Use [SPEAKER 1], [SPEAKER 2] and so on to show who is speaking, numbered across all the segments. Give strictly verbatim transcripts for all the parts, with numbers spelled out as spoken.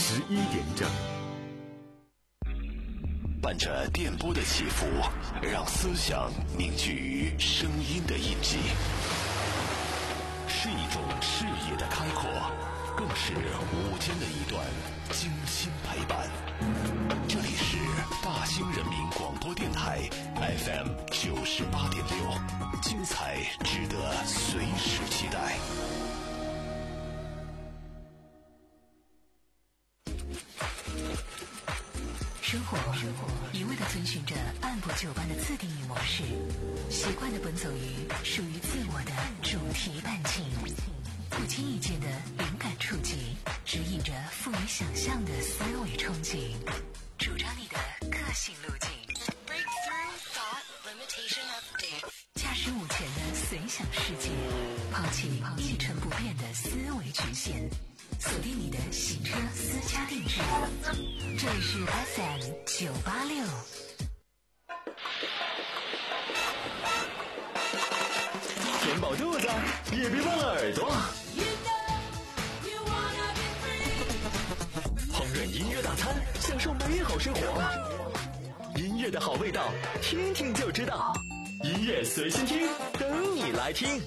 [SPEAKER 1] 十一点整。
[SPEAKER 2] 伴着电波的起伏，让思想凝聚于声音的印记，是一种视野的开阔，更是午间的一段精心陪伴。这里是大兴人民广播电台 F M 九十八点六，精彩值得随时期待。
[SPEAKER 3] 生活一味地遵循着按部就班的自定义模式，习惯地奔走于属于自我的主题伴境，不经意间的灵感触及，指引着富于想象的思维憧憬，主张你的个性路径。驾驶午前的随想世界，抛弃一成不变的思维局限，锁定你的洗车私家定制。这里是 F M 九八六。
[SPEAKER 4] 填饱肚子，也别忘了耳朵。烹饪音乐大餐，享受美好生活。音乐的好味道，听听就知道。音乐随心听，等你来听。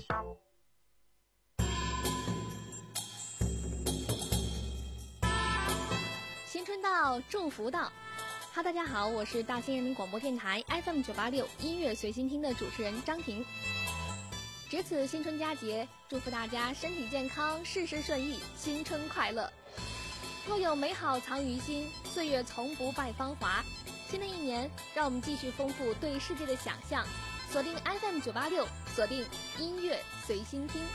[SPEAKER 5] 新春到，祝福到。哈，大家好，我是大兴人民广播电台 F M 九八六音乐随心听的主持人张婷。值此新春佳节，祝福大家身体健康，事事顺意，新春快乐。若有美好藏于心，岁月从不败芳华。新的一年，让我们继续丰富对世界的想象，锁定 F M 九八六，锁定音乐随心听。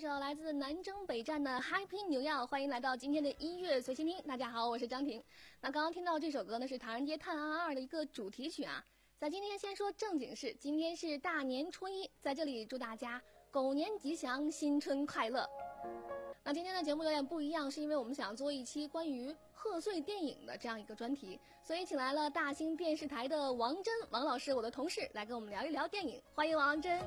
[SPEAKER 5] 首来自南征北战的 Happy New Year， 欢迎来到今天的音乐随心听。大家好，我是张婷。那刚刚听到这首歌呢，是《唐人街探案二》的一个主题曲啊。在今天先说正经事，今天是大年初一，在这里祝大家狗年吉祥，新春快乐。那今天的节目有点不一样，是因为我们想做一期关于贺岁电影的这样一个专题，所以请来了大兴电视台的王真王老师，我的同事，来跟我们聊一聊电影。欢迎王真。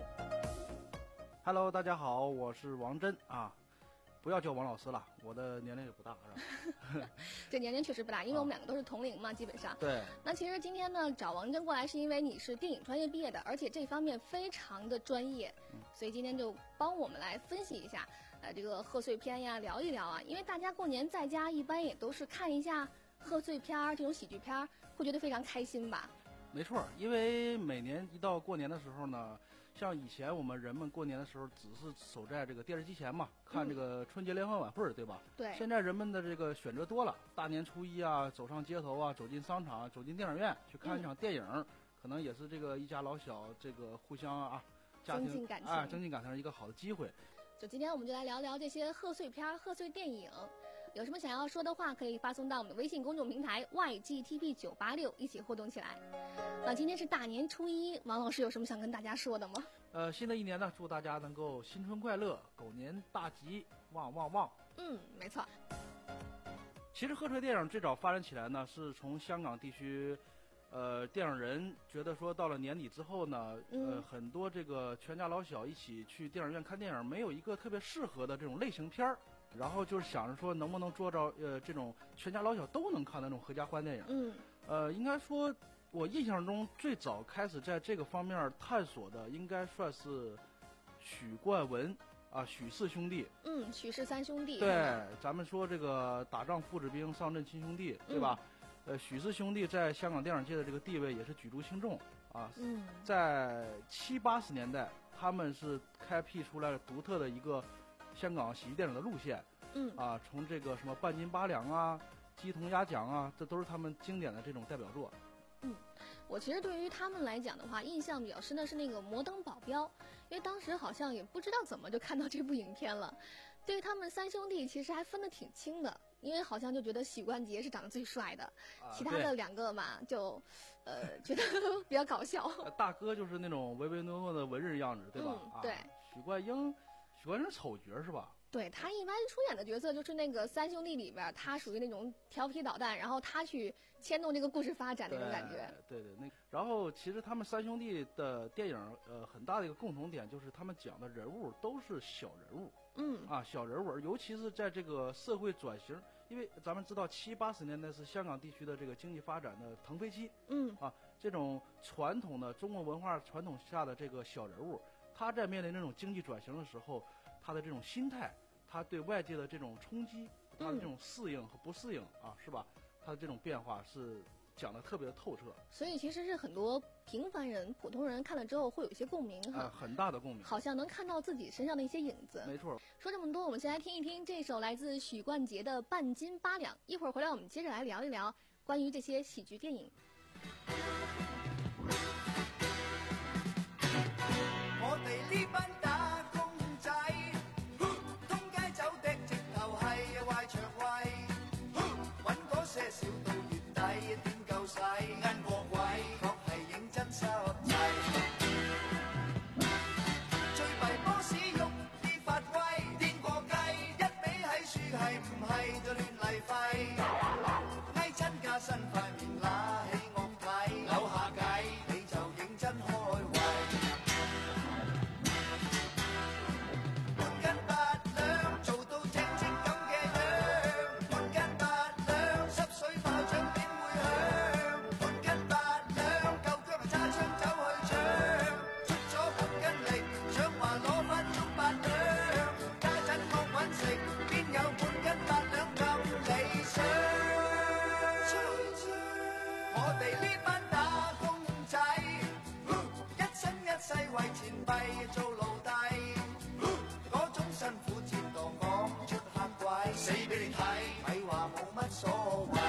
[SPEAKER 1] Hello， 大家好，我是王真啊，不要叫王老师了，我的年龄也不大，是吧？
[SPEAKER 5] 这年龄确实不大，因为我们两个都是同龄嘛，基本上。
[SPEAKER 1] 对。
[SPEAKER 5] 那其实今天呢，找王真过来是因为你是电影专业毕业的，而且这方面非常的专业，嗯、所以今天就帮我们来分析一下，呃，这个贺岁片呀，聊一聊啊。因为大家过年在家一般也都是看一下贺岁片儿，这种喜剧片儿，会觉得非常开心吧？
[SPEAKER 1] 没错，因为每年一到过年的时候呢，像以前我们人们过年的时候只是守在这个电视机前嘛，看这个春节联欢晚会，对吧？
[SPEAKER 5] 对。
[SPEAKER 1] 现在人们的这个选择多了，大年初一啊，走上街头啊，走进商场，走进电影院去看一场电影，嗯、可能也是这个一家老小这个互相啊，家庭
[SPEAKER 5] 增进感情
[SPEAKER 1] 啊，增进感情一个好的机会。
[SPEAKER 5] 就今天我们就来聊聊这些贺岁片、贺岁电影，有什么想要说的话，可以发送到我们的微信公众平台 Y G T P 九八六，一起互动起来。那今天是大年初一，王老师有什么想跟大家说的吗？
[SPEAKER 1] 呃，新的一年呢，祝大家能够新春快乐，狗年大吉，旺旺旺。嗯，
[SPEAKER 5] 没错。
[SPEAKER 1] 其实贺岁电影最早发展起来呢，是从香港地区。呃，电影人觉得说，到了年底之后呢，
[SPEAKER 5] 嗯、
[SPEAKER 1] 呃，很多这个全家老小一起去电影院看电影，没有一个特别适合的这种类型片儿，然后就是想着说，能不能做着呃这种全家老小都能看的那种合家欢电影。
[SPEAKER 5] 嗯，
[SPEAKER 1] 呃，应该说，我印象中最早开始在这个方面探索的，应该算是许冠文啊，许氏兄弟。
[SPEAKER 5] 嗯，许氏三兄弟。
[SPEAKER 1] 对，咱们说这个打仗父子兵，上阵亲兄弟，对吧？嗯呃，许氏兄弟在香港电影界的这个地位也是举足轻重啊。
[SPEAKER 5] 嗯，
[SPEAKER 1] 在七八十年代，他们是开辟出来了独特的一个香港喜剧电影的路线。
[SPEAKER 5] 嗯，
[SPEAKER 1] 啊，从这个什么半斤八两啊、鸡同鸭讲啊，这都是他们经典的这种代表作。
[SPEAKER 5] 嗯，我其实对于他们来讲的话，印象比较深的是那个《摩登保镖》，因为当时好像也不知道怎么就看到这部影片了。对于他们三兄弟，其实还分得挺清的。因为好像就觉得许冠杰是长得最帅的，
[SPEAKER 1] 啊、
[SPEAKER 5] 其他的两个嘛，就，呃，觉得比较搞笑。
[SPEAKER 1] 大哥就是那种唯唯诺诺的文人样子，对吧？
[SPEAKER 5] 嗯、对、
[SPEAKER 1] 啊。许冠英，许冠英是丑角是吧？
[SPEAKER 5] 对，他一般出演的角色就是那个三兄弟里边，他属于那种调皮捣蛋，然后他去牵动这个故事发展那种感觉。
[SPEAKER 1] 对对，那然后其实他们三兄弟的电影，呃，很大的一个共同点就是他们讲的人物都是小人物。
[SPEAKER 5] 嗯
[SPEAKER 1] 啊，小人物，尤其是在这个社会转型，因为咱们知道七八十年代是香港地区的这个经济发展的腾飞期。
[SPEAKER 5] 嗯
[SPEAKER 1] 啊，这种传统的中国文化传统下的这个小人物，他在面临这种经济转型的时候，他的这种心态，他对外界的这种冲击，他的这种适应和不适应、嗯、啊，是吧？他的这种变化是讲得特别的透彻，
[SPEAKER 5] 所以其实是很多平凡人、普通人看了之后会有一些共鸣哈、
[SPEAKER 1] 呃，很大的共鸣，
[SPEAKER 5] 好像能看到自己身上的一些影子。
[SPEAKER 1] 没错。
[SPEAKER 5] 说这么多，我们先来听一听这首来自许冠杰的《半斤八两》。一会儿回来，我们接着来聊一聊关于这些喜剧电影。
[SPEAKER 6] 我哋呢班打工仔，通街走的直頭係壞腸胃，揾嗰些少到月底點夠使，啱過鬼確係認真濕滯。最弊波士喐啲發威，癲過雞，一味喺樹係唔係就亂嚟廢，翳親加身塊面揦起惡睇，扭下計你就認真開胃。為錢幣做奴隸，嗰種辛苦折墮講出嚇鬼，死俾你睇，咪話冇乜所謂。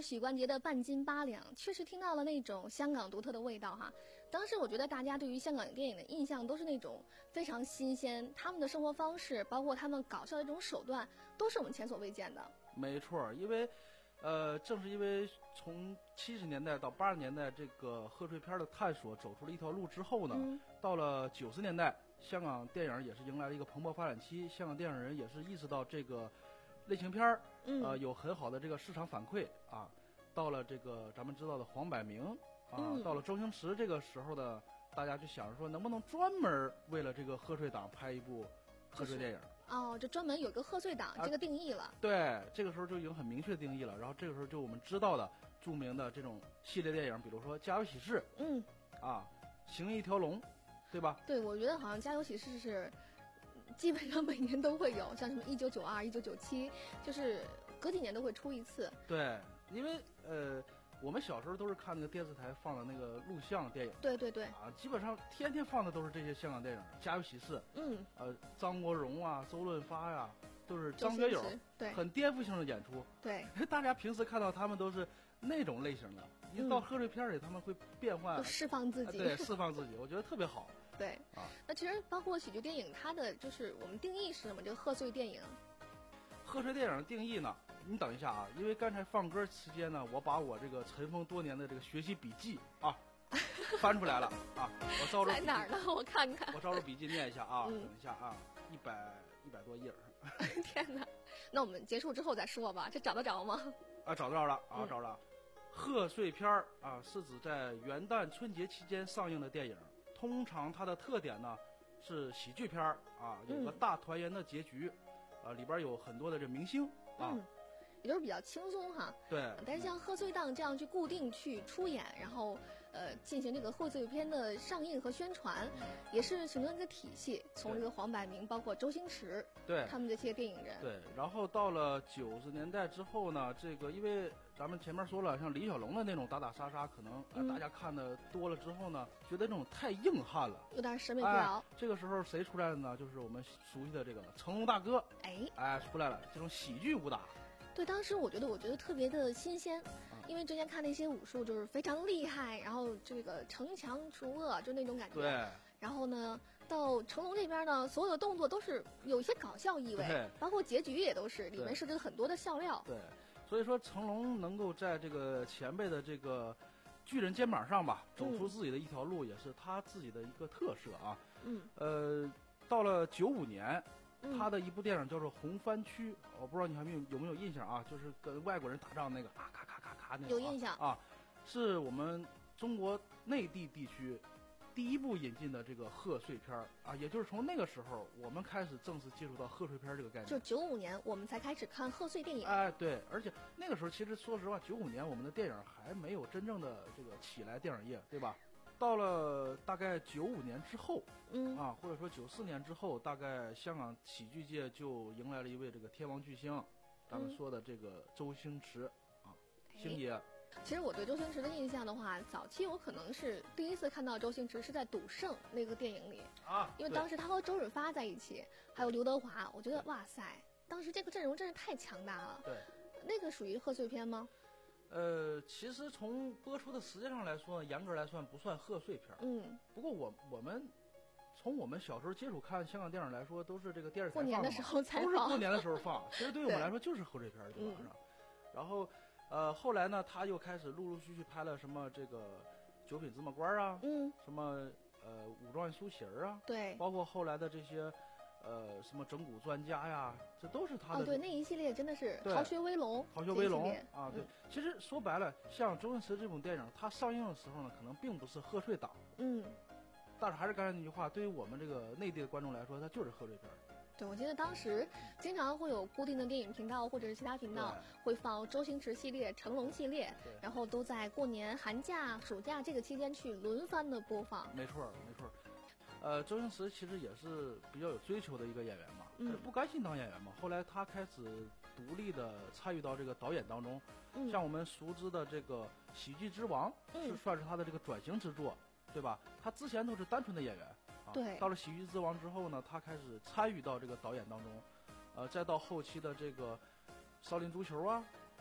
[SPEAKER 5] 许冠杰的半斤八两，确实听到了那种香港独特的味道哈。当时我觉得大家对于香港电影的印象都是那种非常新鲜，他们的生活方式，包括他们搞笑的这种手段，都是我们前所未见的。
[SPEAKER 1] 没错，因为，呃，正是因为从七十年代到八十年代这个贺岁片的探索走出了一条路之后呢，
[SPEAKER 5] 嗯、
[SPEAKER 1] 到了九十年代，香港电影也是迎来了一个蓬勃发展期，香港电影人也是意识到这个类型片儿，
[SPEAKER 5] 嗯、
[SPEAKER 1] 呃，有很好的这个市场反馈啊。到了这个咱们知道的黄百鸣啊，
[SPEAKER 5] 嗯、
[SPEAKER 1] 到了周星驰这个时候呢，大家就想着说，能不能专门为了这个贺岁档拍一部贺岁电影？
[SPEAKER 5] 哦，这专门有一个贺岁档、啊、这个定义了。
[SPEAKER 1] 对，这个时候就已经很明确定义了。然后这个时候就我们知道的著名的这种系列电影，比如说《家有喜事》，
[SPEAKER 5] 嗯，
[SPEAKER 1] 啊，《行一条龙》，对吧？
[SPEAKER 5] 对，我觉得好像《家有喜事》是基本上每年都会有，像什么一九九二、一九九七，就是隔几年都会出一次。
[SPEAKER 1] 对，因为呃，我们小时候都是看那个电视台放的那个录像电影。
[SPEAKER 5] 对对对。
[SPEAKER 1] 啊，基本上天天放的都是这些香港电影，《家有喜事》。
[SPEAKER 5] 嗯。
[SPEAKER 1] 呃，张国荣啊，周润发呀、啊，都是张学友，
[SPEAKER 5] 对，
[SPEAKER 1] 很颠覆性的演出。
[SPEAKER 5] 对。
[SPEAKER 1] 大家平时看到他们都是那种类型的，一到贺岁片里，他们会变换，
[SPEAKER 5] 就释放自己。
[SPEAKER 1] 对，释放自己，我觉得特别好。
[SPEAKER 5] 对。
[SPEAKER 1] 啊，
[SPEAKER 5] 那其实包括喜剧电影，它的就是我们定义是什么？这个贺岁电影。
[SPEAKER 1] 贺岁电影的定义呢？你等一下啊，因为刚才放歌期间呢，我把我这个尘封多年的这个学习笔记啊翻出来了啊，我照着
[SPEAKER 5] 在哪儿呢？我看看。
[SPEAKER 1] 我照着笔记念一下啊，
[SPEAKER 5] 嗯、
[SPEAKER 1] 等一下啊，一百一百多页。
[SPEAKER 5] 天哪，那我们结束之后再说吧，这找得着吗？
[SPEAKER 1] 啊，找着了啊，找着了。嗯、贺岁片儿啊，是指在元旦、春节期间上映的电影，通常它的特点呢是喜剧片儿啊，有个大团圆的结局，啊，里边有很多的这明星啊。
[SPEAKER 5] 嗯，也就是比较轻松哈。
[SPEAKER 1] 对。
[SPEAKER 5] 但是像贺岁档这样去固定去出演，然后呃进行这个贺岁片的上映和宣传，嗯、也是形成一个体系。从这个黄百鸣，包括周星驰，
[SPEAKER 1] 对
[SPEAKER 5] 他们这些电影人。
[SPEAKER 1] 对。然后到了九十年代之后呢，这个因为咱们前面说了，像李小龙的那种打打杀杀，可能、呃、大家看的多了之后呢，觉得这种太硬汉了，
[SPEAKER 5] 有点审美疲劳、
[SPEAKER 1] 哎。这个时候谁出来了呢？就是我们熟悉的这个成龙大哥。
[SPEAKER 5] 哎
[SPEAKER 1] 哎，出来了，这种喜剧武打。
[SPEAKER 5] 对，当时我觉得，我觉得特别的新鲜，因为之前看那些武术就是非常厉害，然后这个城墙除恶就那种感觉。
[SPEAKER 1] 对。
[SPEAKER 5] 然后呢，到成龙这边呢，所有的动作都是有一些搞笑意味，包括结局也都是里面设置了很多的笑料。
[SPEAKER 1] 对，所以说成龙能够在这个前辈的这个巨人肩膀上吧，走出自己的一条路，也是他自己的一个特色啊。
[SPEAKER 5] 嗯。
[SPEAKER 1] 呃，到了九五年。他的一部电影叫做《红番区》，我不知道你还没有有没有印象啊？就是跟外国人打仗那个啊，咔咔咔咔那种、啊。
[SPEAKER 5] 有印象
[SPEAKER 1] 啊，是我们中国内地地区第一部引进的这个贺岁片啊，也就是从那个时候我们开始正式接触到贺岁片这个概念。
[SPEAKER 5] 就九五年我们才开始看贺岁电影。
[SPEAKER 1] 哎，对，而且那个时候其实说实话，九五年我们的电影还没有真正的这个起来电影业，对吧？到了大概九五年之后，
[SPEAKER 5] 嗯
[SPEAKER 1] 啊，或者说九四年之后，大概香港喜剧界就迎来了一位这个天王巨星，咱们说的这个周星驰、嗯、啊，星爷。
[SPEAKER 5] 其实我对周星驰的印象的话，早期我可能是第一次看到周星驰是在《赌圣》那个电影里
[SPEAKER 1] 啊，
[SPEAKER 5] 因为当时他和周润发在一起，还有刘德华，我觉得哇塞，当时这个阵容真是太强大了。
[SPEAKER 1] 对，
[SPEAKER 5] 那个属于贺岁片吗？
[SPEAKER 1] 呃，其实从播出的时间上来说呢，严格来算不算贺岁片。
[SPEAKER 5] 嗯。
[SPEAKER 1] 不过我我们从我们小时候接触看香港电影来说，都是这个电视台
[SPEAKER 5] 放的嘛，过年的时候才放，
[SPEAKER 1] 都是过年的时候放。其实对于我们来说就是贺岁片，基本上。嗯、然后，呃，后来呢，他又开始陆陆续续拍了什么这个九品芝麻官啊，
[SPEAKER 5] 嗯，
[SPEAKER 1] 什么呃武状元苏乞儿啊，
[SPEAKER 5] 对，
[SPEAKER 1] 包括后来的这些。呃，什么整蛊专家呀，这都是他的。
[SPEAKER 5] 哦，对，那一系列真的是逃学威龙。
[SPEAKER 1] 逃学威龙啊，对、
[SPEAKER 5] 嗯。
[SPEAKER 1] 其实说白了，像周星驰这种电影，它上映的时候呢，可能并不是贺岁档。
[SPEAKER 5] 嗯。
[SPEAKER 1] 但是还是刚才那句话，对于我们这个内地的观众来说，它就是贺岁片。
[SPEAKER 5] 对，我记得当时经常会有固定的电影频道或者是其他频道会放周星驰系列、成龙系列，然后都在过年、寒假、暑假这个期间去轮番的播放。
[SPEAKER 1] 没错，没错。呃，周星驰其实也是比较有追求的一个演员嘛，
[SPEAKER 5] 嗯，
[SPEAKER 1] 不甘心当演员嘛。后来他开始独立的参与到这个导演当中，
[SPEAKER 5] 嗯、
[SPEAKER 1] 像我们熟知的这个《喜剧之王》
[SPEAKER 5] 嗯，
[SPEAKER 1] 是算是他的这个转型之作，对吧？他之前都是单纯的演员，啊，
[SPEAKER 5] 对。
[SPEAKER 1] 到了《喜剧之王》之后呢，他开始参与到这个导演当中，呃，再到后期的这个《少林足球》啊，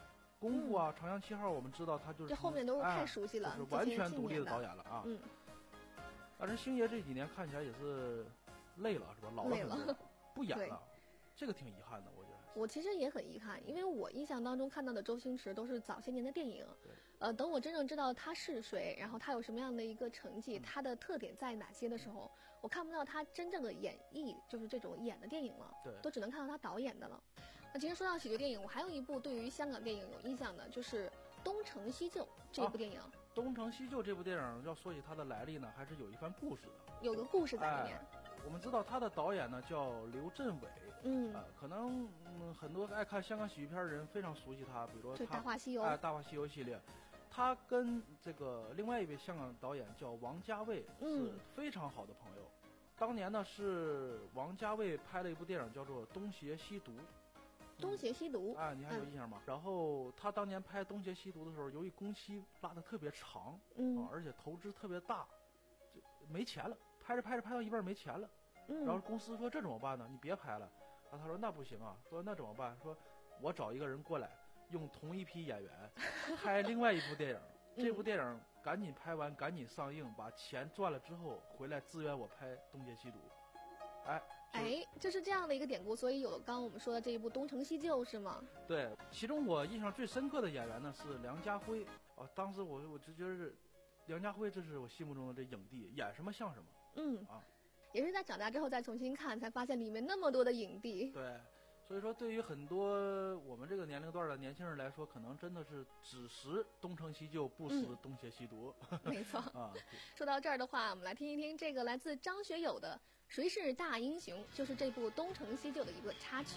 [SPEAKER 1] 功夫啊、长江七号，我们知道他就是
[SPEAKER 5] 这后面都是太熟悉了，
[SPEAKER 1] 哎就是完全独立的导演了啊。
[SPEAKER 5] 嗯。
[SPEAKER 1] 但是星爷这几年看起来也是累了，是吧？老了很多，不演了，这个挺遗憾的，我觉得。
[SPEAKER 5] 我其实也很遗憾，因为我印象当中看到的周星驰都是早些年的电影。呃，等我真正知道他是谁，然后他有什么样的一个成绩，他的特点在哪些的时候，我看不到他真正的演绎，就是这种演的电影了，
[SPEAKER 1] 对，
[SPEAKER 5] 都只能看到他导演的了。那其实说到喜剧电影，我还有一部对于香港电影有印象的，就是《东成西就》这部电影。啊
[SPEAKER 1] 《东成西就》这部电影要说起它的来历呢，还是有一番故事的，
[SPEAKER 5] 有个故事在里面。
[SPEAKER 1] 哎、我们知道他的导演呢叫刘镇伟，
[SPEAKER 5] 嗯，
[SPEAKER 1] 呃、可能、嗯、很多爱看香港喜剧片的人非常熟悉他，比如说他
[SPEAKER 5] 《大话西游》
[SPEAKER 1] 哎，《大话西游》系列。他跟这个另外一位香港导演叫王家卫是非常好的朋友。嗯、当年呢是王家卫拍了一部电影叫做《东邪西毒》。
[SPEAKER 5] 东邪西毒
[SPEAKER 1] 啊、嗯哎，你还有印象吗？嗯、然后他当年拍《东邪西毒》的时候，由于工期拉得特别长，
[SPEAKER 5] 嗯、
[SPEAKER 1] 啊，而且投资特别大，就没钱了，拍着拍着拍到一半没钱了，
[SPEAKER 5] 嗯、
[SPEAKER 1] 然后公司说这怎么办呢？你别拍了。然后他说那不行啊，说那怎么办？说我找一个人过来。用同一批演员拍另外一部电影，这部电影赶紧拍完，赶紧上映，把钱赚了之后回来支援我拍《东邪西毒》。哎
[SPEAKER 5] 哎，就是这样的一个典故，所以有了刚刚我们说的这一部《东成西就》是吗？
[SPEAKER 1] 对，其中我印象最深刻的演员呢是梁家辉啊，当时我我就觉得梁家辉这是我心目中的这影帝，演什么像什么。
[SPEAKER 5] 嗯
[SPEAKER 1] 啊，
[SPEAKER 5] 也是在长大之后再重新看，才发现里面那么多的影帝。
[SPEAKER 1] 对。所以说，对于很多我们这个年龄段的年轻人来说，可能真的是只识东成西就，不识东邪西毒。
[SPEAKER 5] 嗯、没错
[SPEAKER 1] 啊。
[SPEAKER 5] 说到这儿的话，我们来听一听这个来自张学友的《谁是大英雄》，就是这部《东成西就》的一个插曲。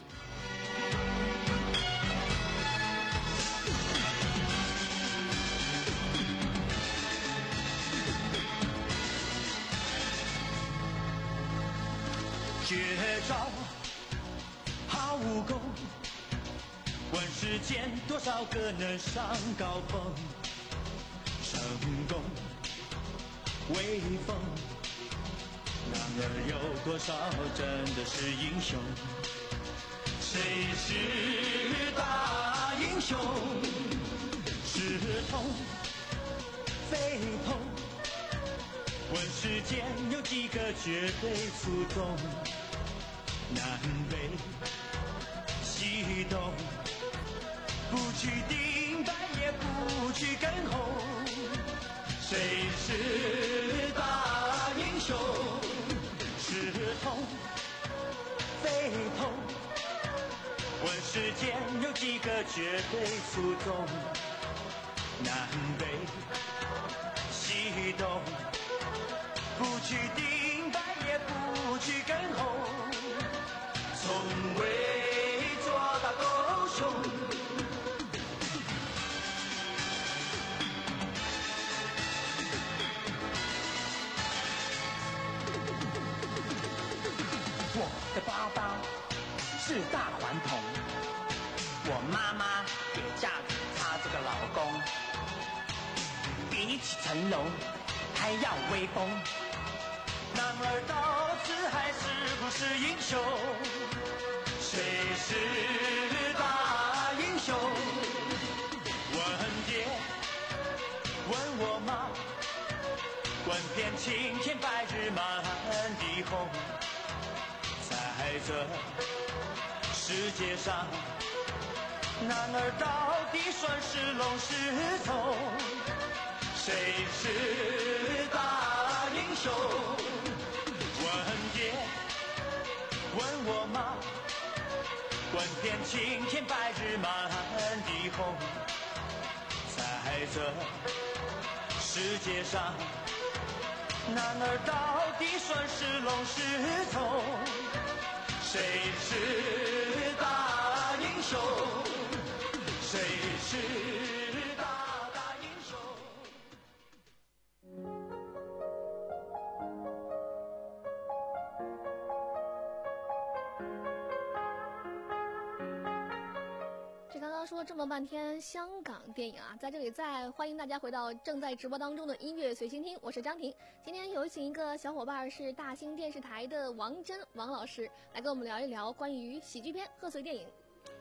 [SPEAKER 6] 绝招。好武功，问世间多少个能上高峰？成功威风，然而有多少真的是英雄？谁是大英雄？是痛非痛？问世间有几个绝对出众？南北西东，不去顶白也不去跟红，谁是大英雄？是痛非痛？问世间有几个绝对出众？南北西东，不去顶白也不去跟红，从未做大狗熊。
[SPEAKER 7] 我的包包是大顽童，我妈妈也嫁给他这个老公，比起成龙还要威风。
[SPEAKER 6] 男儿到此还是不是英雄？谁是大英雄？问爹，问我妈，问遍青天白日满地红。在这世界上，男儿到底算是龙是凤？谁是大英雄？问爹，问我妈，问遍青天白日满地红。在这世界上，男儿到底算是龙是凤？谁是大英雄？谁是大大英雄？
[SPEAKER 5] 这刚刚说这么半天香港电影啊，在这里再欢迎大家回到正在直播当中的音乐随心听，我是张婷。今天有请一个小伙伴是大兴电视台的王真王老师来跟我们聊一聊关于喜剧片贺岁电影。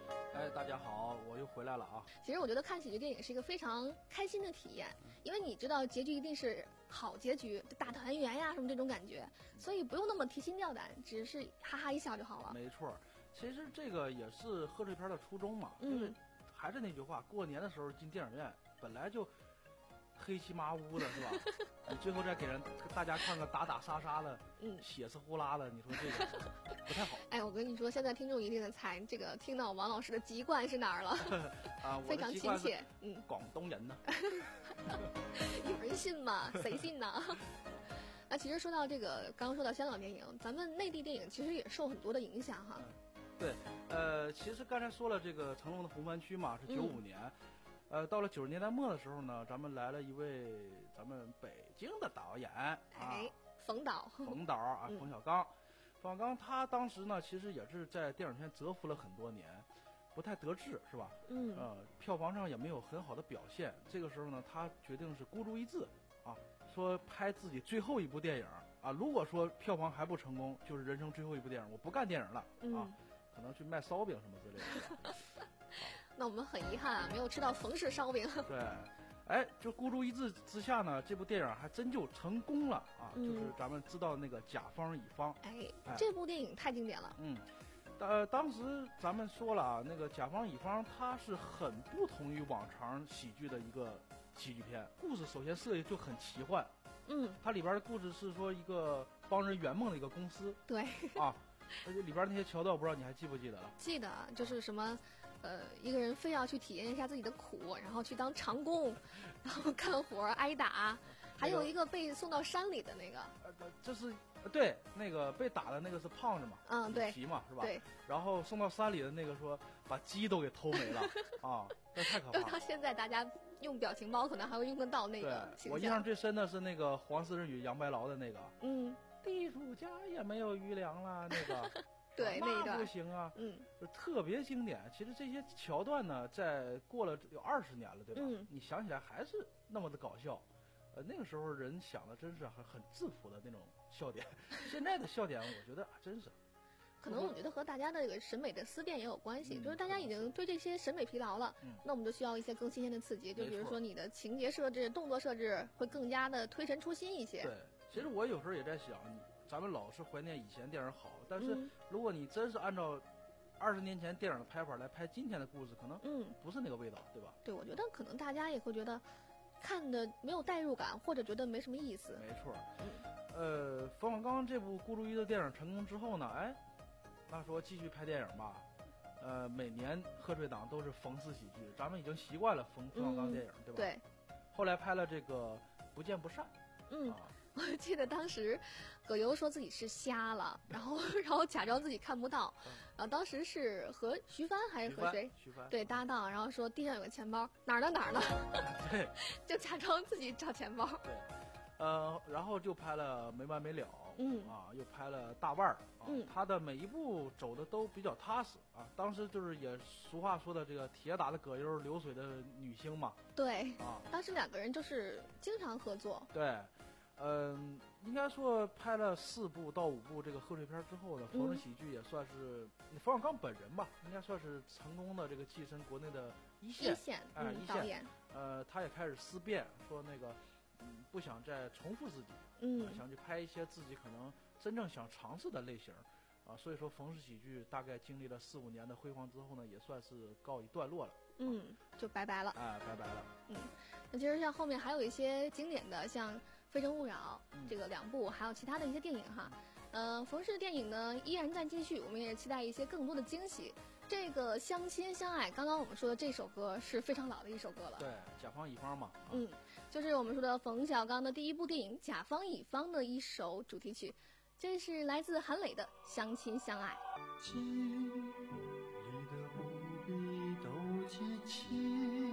[SPEAKER 1] 哎，大家好，我又回来了啊！
[SPEAKER 5] 其实我觉得看喜剧电影是一个非常开心的体验，因为你知道结局一定是好结局，大团圆呀什么这种感觉，所以不用那么提心吊胆，只是哈哈一笑就好了。
[SPEAKER 1] 没错，其实这个也是贺岁片的初衷嘛，
[SPEAKER 5] 嗯、
[SPEAKER 1] 就是还是那句话，过年的时候进电影院本来就黑漆麻乌的是吧？你最后再给人大家看个打打杀杀的，
[SPEAKER 5] 嗯，
[SPEAKER 1] 血丝呼啦的，你说这个不太好。
[SPEAKER 5] 哎，我跟你说，现在听众一定在猜这个听到王老师的籍贯是哪儿了
[SPEAKER 1] 啊，
[SPEAKER 5] 非常亲切，嗯，
[SPEAKER 1] 广东人呢。
[SPEAKER 5] 有人信吗？谁信呢？那其实说到这个，刚刚说到香港电影，咱们内地电影其实也受很多的影响哈。
[SPEAKER 1] 嗯、对，呃，其实刚才说了这个成龙的红番区嘛，是九五年。嗯呃，到了九十年代末的时候呢，咱们来了一位咱们北京的导演，
[SPEAKER 5] 哎，冯导，
[SPEAKER 1] 冯导啊，冯小刚，冯小刚他当时呢，其实也是在电影圈蛰伏了很多年，不太得志，是吧？
[SPEAKER 5] 嗯，
[SPEAKER 1] 呃，票房上也没有很好的表现。这个时候呢，他决定是孤注一掷啊，说拍自己最后一部电影啊，如果说票房还不成功，就是人生最后一部电影，我不干电影了、
[SPEAKER 5] 嗯、
[SPEAKER 1] 啊，可能去卖烧饼什么之类的。
[SPEAKER 5] 那我们很遗憾啊，没有吃到冯氏烧饼。
[SPEAKER 1] 对，哎，就孤注一掷之下呢，这部电影还真就成功了啊！
[SPEAKER 5] 嗯、
[SPEAKER 1] 就是咱们知道那个甲方乙方。
[SPEAKER 5] 哎，哎这部电影太经典了。
[SPEAKER 1] 嗯，呃，当时咱们说了啊，那个甲方乙方它是很不同于往常喜剧的一个喜剧片，故事首先设计就很奇幻。
[SPEAKER 5] 嗯，
[SPEAKER 1] 它里边的故事是说一个帮人圆梦的一个公司。
[SPEAKER 5] 对。
[SPEAKER 1] 啊，而且里边那些桥段，我不知道你还记不记得了？
[SPEAKER 5] 记得，就是什么。呃，一个人非要去体验一下自己的苦，然后去当长工，然后干活挨打，还有一个被送到山里的那个，
[SPEAKER 1] 呃，这是对那个被打的那个是胖子嘛，
[SPEAKER 5] 嗯，对，
[SPEAKER 1] 皮嘛是吧？
[SPEAKER 5] 对。
[SPEAKER 1] 然后送到山里的那个说把鸡都给偷没了啊，这太可怕了。
[SPEAKER 5] 到现在大家用表情包可能还会用得到那个形象。
[SPEAKER 1] 我印象最深的是那个黄思仁与杨白劳的那个，
[SPEAKER 5] 嗯，
[SPEAKER 1] 地主家也没有余粮了那个。
[SPEAKER 5] 对，那一段
[SPEAKER 1] 不行啊，
[SPEAKER 5] 嗯，
[SPEAKER 1] 就特别经典。其实这些桥段呢，在过了有二十年了，对吧？
[SPEAKER 5] 嗯，
[SPEAKER 1] 你想起来还是那么的搞笑。呃，那个时候人想的真是很很质朴的那种笑点，现在的笑点我觉得、啊、真是。
[SPEAKER 5] 可能我觉得和大家的这个审美的思辨也有关系，
[SPEAKER 1] 嗯、
[SPEAKER 5] 就是大家已经对这些审美疲劳了，
[SPEAKER 1] 嗯，
[SPEAKER 5] 那我们就需要一些更新鲜的刺激，就比如说你的情节设置、动作设置会更加的推陈出新一些。
[SPEAKER 1] 对，其实我有时候也在想。咱们老是怀念以前电影好，但是如果你真是按照二十年前电影的拍法来拍今天的故事，可能嗯不是那个味道，对吧？
[SPEAKER 5] 对，我觉得可能大家也会觉得看的没有代入感，或者觉得没什么意思。
[SPEAKER 1] 没错，
[SPEAKER 5] 嗯，
[SPEAKER 1] 呃，冯小刚这部孤注一掷的电影成功之后呢，哎，那说继续拍电影吧，呃，每年贺岁档都是冯氏喜剧，咱们已经习惯了冯冯小刚电影，
[SPEAKER 5] 嗯、
[SPEAKER 1] 对吧？
[SPEAKER 5] 对。
[SPEAKER 1] 后来拍了这个不见不散，
[SPEAKER 5] 嗯。
[SPEAKER 1] 啊
[SPEAKER 5] 我记得当时，葛优说自己是瞎了，然后然后假装自己看不到，然后当时是和徐帆还是和谁？
[SPEAKER 1] 徐帆
[SPEAKER 5] 对搭档，然后说地上有个钱包，哪儿呢哪儿呢？
[SPEAKER 1] 对，
[SPEAKER 5] 就假装自己找钱包。
[SPEAKER 1] 对，呃，然后就拍了没完没了，
[SPEAKER 5] 嗯
[SPEAKER 1] 啊，又拍了大腕儿，啊，
[SPEAKER 5] 嗯，
[SPEAKER 1] 他的每一部走的都比较踏实啊。当时就是也俗话说的这个铁打的葛优，流水的女星嘛。
[SPEAKER 5] 对，
[SPEAKER 1] 啊，
[SPEAKER 5] 当时两个人就是经常合作。
[SPEAKER 1] 对。嗯，应该说拍了四部到五部这个贺岁片之后呢，冯氏喜剧也算是冯小刚本人吧，应该算是成功的这个跻身国内的一线，
[SPEAKER 5] 一线，
[SPEAKER 1] 哎，
[SPEAKER 5] 嗯、
[SPEAKER 1] 一
[SPEAKER 5] 导演。
[SPEAKER 1] 呃，他也开始思辨，说那个，嗯，不想再重复自己，
[SPEAKER 5] 嗯，
[SPEAKER 1] 想去拍一些自己可能真正想尝试的类型，啊，所以说冯氏喜剧大概经历了四五年的辉煌之后呢，也算是告一段落了。
[SPEAKER 5] 嗯，就拜拜了。
[SPEAKER 1] 哎，拜拜了。
[SPEAKER 5] 嗯，那其实像后面还有一些经典的，像《非诚勿扰》
[SPEAKER 1] 嗯、
[SPEAKER 5] 这个两部，还有其他的一些电影哈。呃，冯氏电影呢依然在继续，我们也期待一些更多的惊喜。这个相亲相爱，刚刚我们说的这首歌是非常老的一首歌了。
[SPEAKER 1] 对，甲方乙方嘛。啊、
[SPEAKER 5] 嗯，就是我们说的冯小刚的第一部电影《甲方乙方》的一首主题曲，这是来自韩磊的《相亲相爱》。
[SPEAKER 6] 经历的不必都记起，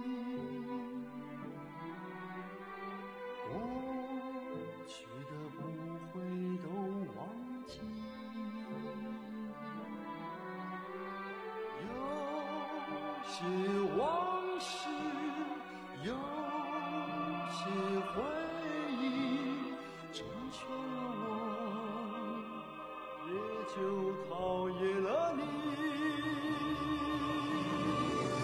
[SPEAKER 6] 过去的不会都忘记，有些往事，有些回忆，成全了我，也就讨厌了你。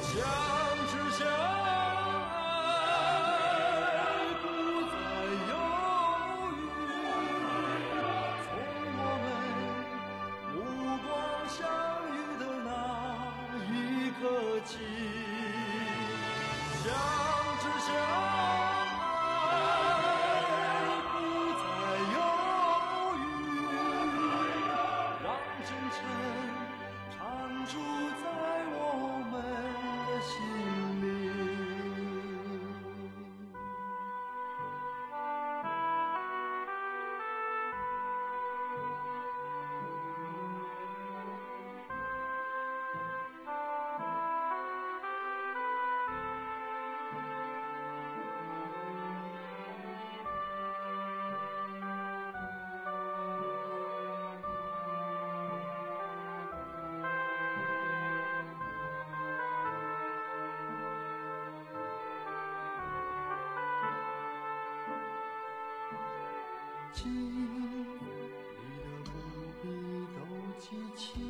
[SPEAKER 6] 记忆的不必都记起，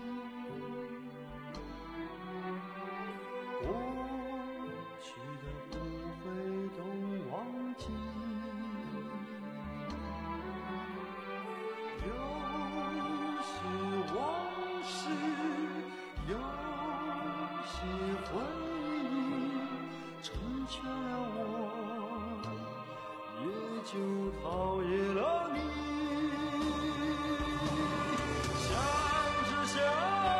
[SPEAKER 6] 过去的不会都忘记，有些往事，有些回忆，成全了我，也就讨厌了你。相知相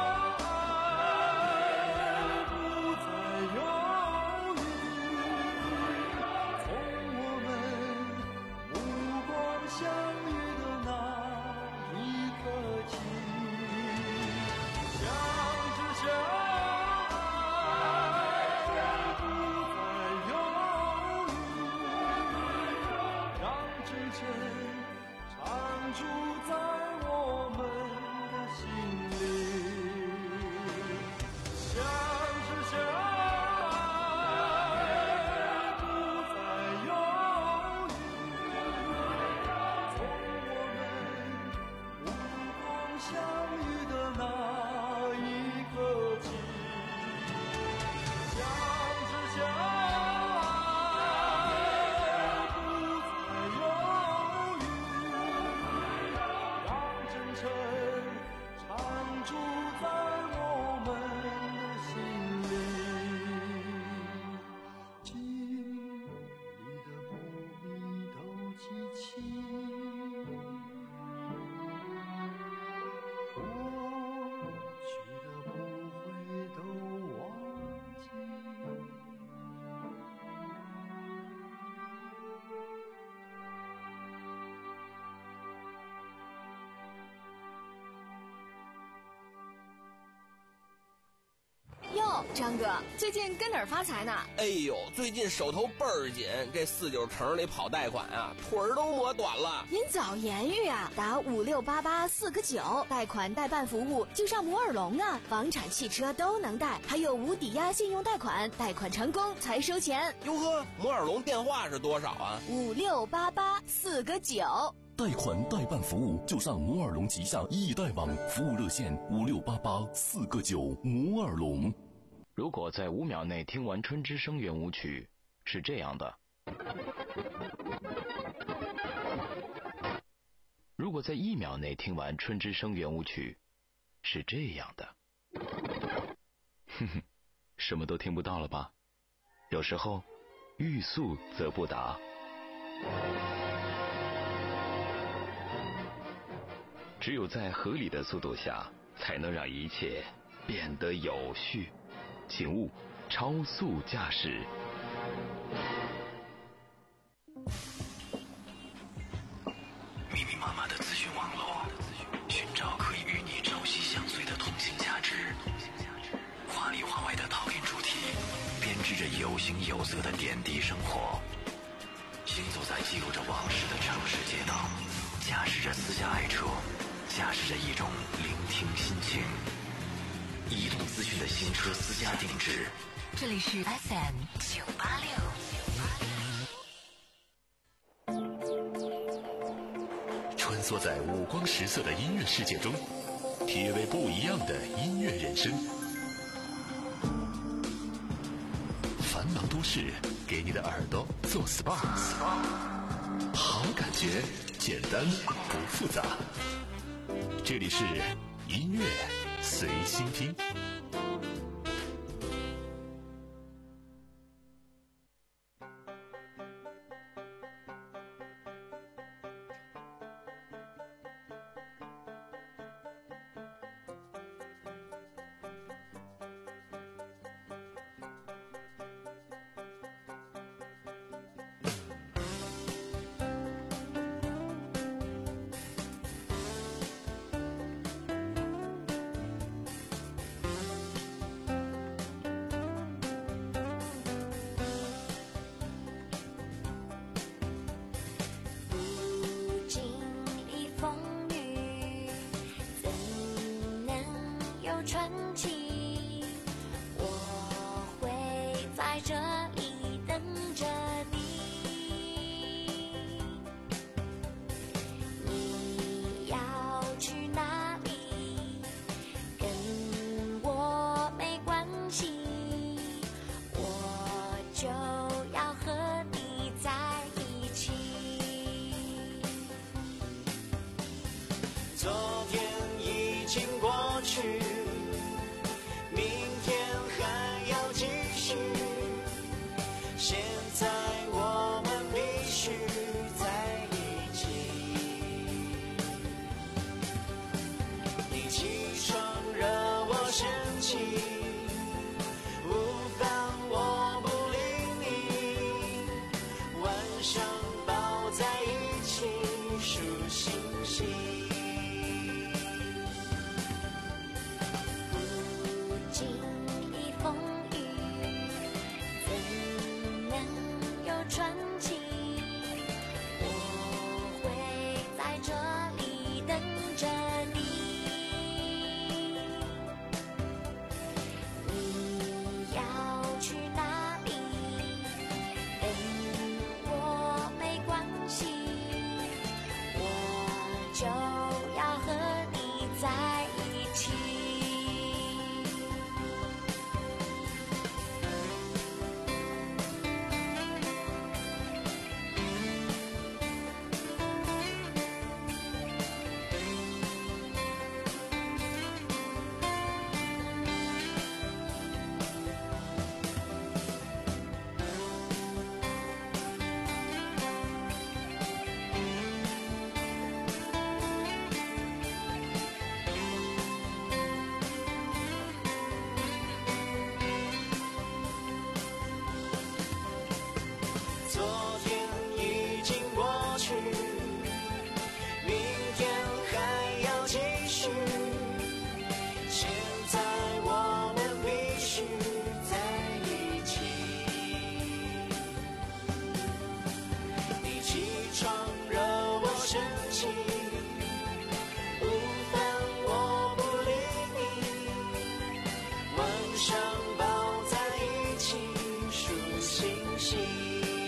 [SPEAKER 6] 爱，不再犹豫，从我们目光相遇的那一刻起，相知相爱，不再犹豫，让真诚常驻在我们的心里。相知相爱，不再犹豫，从我们目光相遇的那一刻起，相知相爱，不再犹豫，让真诚常驻在我们的心里。记忆的不必都记起，过去的不会都忘记。
[SPEAKER 5] 哟，张哥，最近跟哪儿发财呢？
[SPEAKER 8] 哎呦，最近手头倍儿紧，这四九城里跑贷款啊，腿儿都磨短了。
[SPEAKER 5] 您早言语啊！打五六八八四个九，贷款代办服务就上摩尔龙啊，房产、汽车都能贷，还有无抵押信用贷款，贷款成功才收钱。
[SPEAKER 8] 哟呵，摩尔龙电话是多少啊？
[SPEAKER 5] 五六八八四个九。
[SPEAKER 2] 贷款代办服务就上摩尔龙旗下易贷网，服务热线五六八八四个九。摩尔龙。
[SPEAKER 9] 如果在五秒内听完《春之声》圆舞曲，是这样的；如果在一秒内听完《春之声》圆舞曲，是这样的。哼哼，什么都听不到了吧？有时候，欲速则不达。只有在合理的速度下，才能让一切变得有序。请勿超速驾驶。
[SPEAKER 2] 密密麻麻的资讯网络，寻找可以与你朝夕相随的通信价值。话里话外的讨论主题，编织着有形有色的点滴生活。行走在记录着往事的城市街道，驾驶着私家爱车，驾驶着一种聆听心情。移动资讯的新车私家定制，
[SPEAKER 3] 这里是 F M 九八六。
[SPEAKER 2] 穿梭在五光十色的音乐世界中，体味不一样的音乐人生。 式，给你的耳朵做 S P A， 好感觉，简单不复杂。这里是音乐随心听。
[SPEAKER 10] 传奇，我会在这里等着你。你要去哪里，跟我没关系，我就要和你在一起。
[SPEAKER 6] 昨天已经过去，明天还要继续，现在我们必须在一起。你起床惹我生气，午饭我不理你，晚上抱在一起数星星。
[SPEAKER 10] 传奇，我会在这里等着你。你要去哪里，跟我没关系，我就要和你在一起。
[SPEAKER 6] 昨天已经过去，明天还要继续，现在我们必须在一起。你起床惹我生气，午饭我不理你，晚上抱在一起数星星。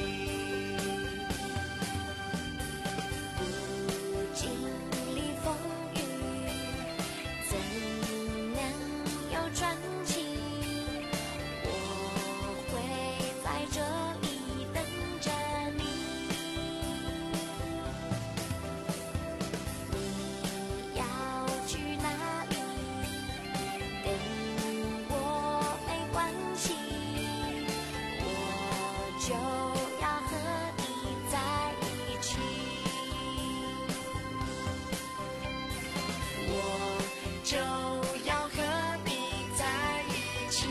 [SPEAKER 10] 传奇，我会在这里等着你。你要去哪里，跟我没关系，我就要和你在一起。我就要和你在一起。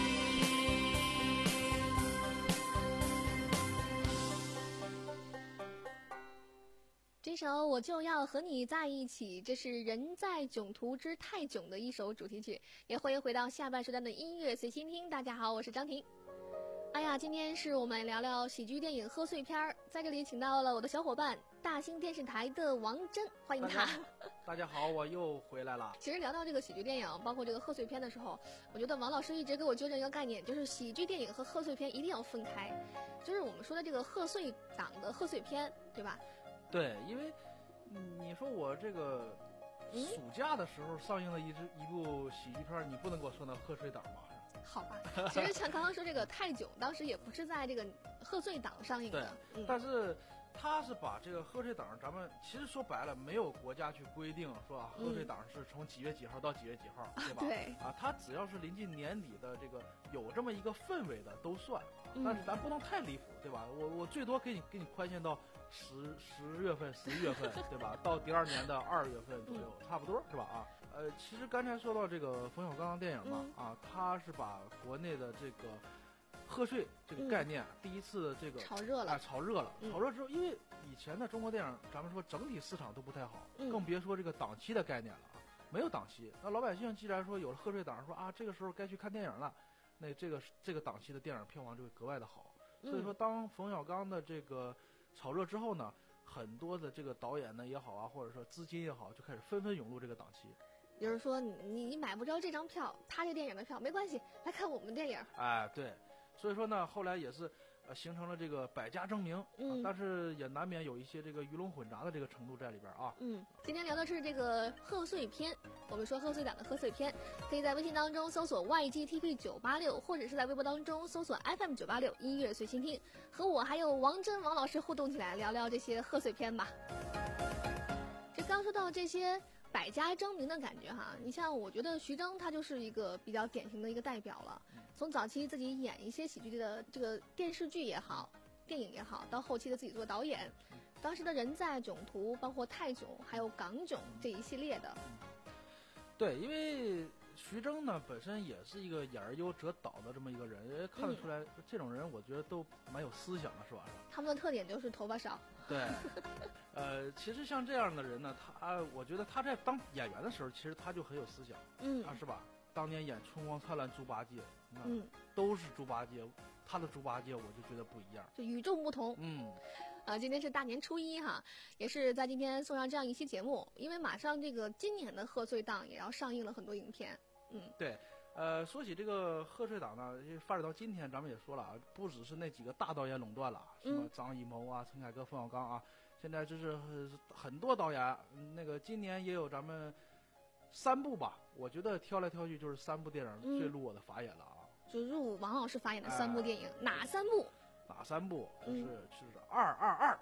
[SPEAKER 5] 这首《我就要和你在一起》，这是《人在囧途之泰囧》的一首主题曲。也欢迎回到下半时段的音乐随心听。大家好，我是张婷。哎呀，今天是我们聊聊喜剧电影贺岁片儿，在这里请到了我的小伙伴大兴电视台的王真，欢迎他。
[SPEAKER 1] 大家好，我又回来了。
[SPEAKER 5] 其实聊到这个喜剧电影，包括这个贺岁片的时候，我觉得王老师一直给我纠正一个概念，就是喜剧电影和贺岁片一定要分开。就是我们说的这个贺岁档的贺岁片，对吧？
[SPEAKER 1] 对，因为你说我这个暑假的时候上映的一支一部喜剧片，你不能给我算到贺岁档吧？
[SPEAKER 5] 好吧，其实像刚刚说这个泰囧，当时也不是在这个贺岁档上映
[SPEAKER 1] 对
[SPEAKER 5] 的，，嗯、
[SPEAKER 1] 但是他是把这个贺岁档，咱们其实说白了，没有国家去规定说啊，贺岁档是从几月几号到几月几号，
[SPEAKER 5] 嗯、
[SPEAKER 1] 对吧？
[SPEAKER 5] 对
[SPEAKER 1] 啊，他只要是临近年底的这个有这么一个氛围的都算，
[SPEAKER 5] 嗯、
[SPEAKER 1] 但是咱不能太离谱，对吧？我我最多给你给你宽限到十十月份、十一月份，对吧？到第二年的二月份左右，
[SPEAKER 5] 嗯、
[SPEAKER 1] 差不多是吧？啊，呃，其实刚才说到这个冯小刚的电影嘛，
[SPEAKER 5] 嗯、
[SPEAKER 1] 啊，他是把国内的这个贺岁这个概念、嗯、第一次这个
[SPEAKER 5] 炒热了，
[SPEAKER 1] 啊，炒热了，
[SPEAKER 5] 嗯、
[SPEAKER 1] 炒热之后，因为以前的中国电影，咱们说整体市场都不太好，
[SPEAKER 5] 嗯、
[SPEAKER 1] 更别说这个档期的概念了啊，没有档期。那老百姓既然说有了贺岁档，说啊，这个时候该去看电影了，那这个这个档期的电影票房就会格外的好。所以说，当冯小刚的这个炒热之后呢，很多的这个导演呢也好啊，或者说资金也好，就开始纷纷涌入这个档期。
[SPEAKER 5] 比如说你你买不着这张票，他这电影的票没关系，来看我们电影。
[SPEAKER 1] 哎，对，所以说呢，后来也是呃形成了这个百家争鸣，
[SPEAKER 5] 嗯、
[SPEAKER 1] 啊，但是也难免有一些这个鱼龙混杂的这个程度在里边啊。
[SPEAKER 5] 嗯，今天聊的是这个贺岁片，我们说贺岁档的贺岁片，可以在微信当中搜索 Y G T V 九八六，或者是在微博当中搜索 F M 九八六音乐随心听，和我还有王真王老师互动起来，聊聊这些贺岁片吧。这刚说到这些百家争鸣的感觉哈，你像我觉得徐峥他就是一个比较典型的一个代表了。从早期自己演一些喜剧的这个电视剧也好，电影也好，到后期的自己做导演，当时的人在囧途，包括泰囧，还有港囧这一系列的。
[SPEAKER 1] 对，因为徐峥呢本身也是一个演而优则导的这么一个人，也看得出来、嗯、这种人我觉得都蛮有思想的，是吧？
[SPEAKER 5] 他们的特点就是头发少。
[SPEAKER 1] 对，呃，其实像这样的人呢，他我觉得他在当演员的时候，其实他就很有思想，
[SPEAKER 5] 嗯，
[SPEAKER 1] 啊，是吧？当年演《春光灿烂猪八戒》，
[SPEAKER 5] 嗯，
[SPEAKER 1] 都是猪八戒，他的猪八戒我就觉得不一样，
[SPEAKER 5] 就与众不同。
[SPEAKER 1] 嗯，
[SPEAKER 5] 呃，今天是大年初一哈，也是在今天送上这样一期节目，因为马上这个今年的贺岁档也要上映了很多影片，嗯，
[SPEAKER 1] 对。呃，说起这个贺岁档呢，发展到今天，咱们也说了啊，不只是那几个大导演垄断了，什么张艺谋啊、陈凯歌、冯小刚啊，现在就是很多导演，那个今年也有咱们三部吧，我觉得挑来挑去就是三部电影最入我的法眼了啊，
[SPEAKER 5] 嗯、就入王老师法眼的三部电影，呃、哪三部？
[SPEAKER 1] 哪三部？就是、
[SPEAKER 5] 嗯、
[SPEAKER 1] 就是二二二。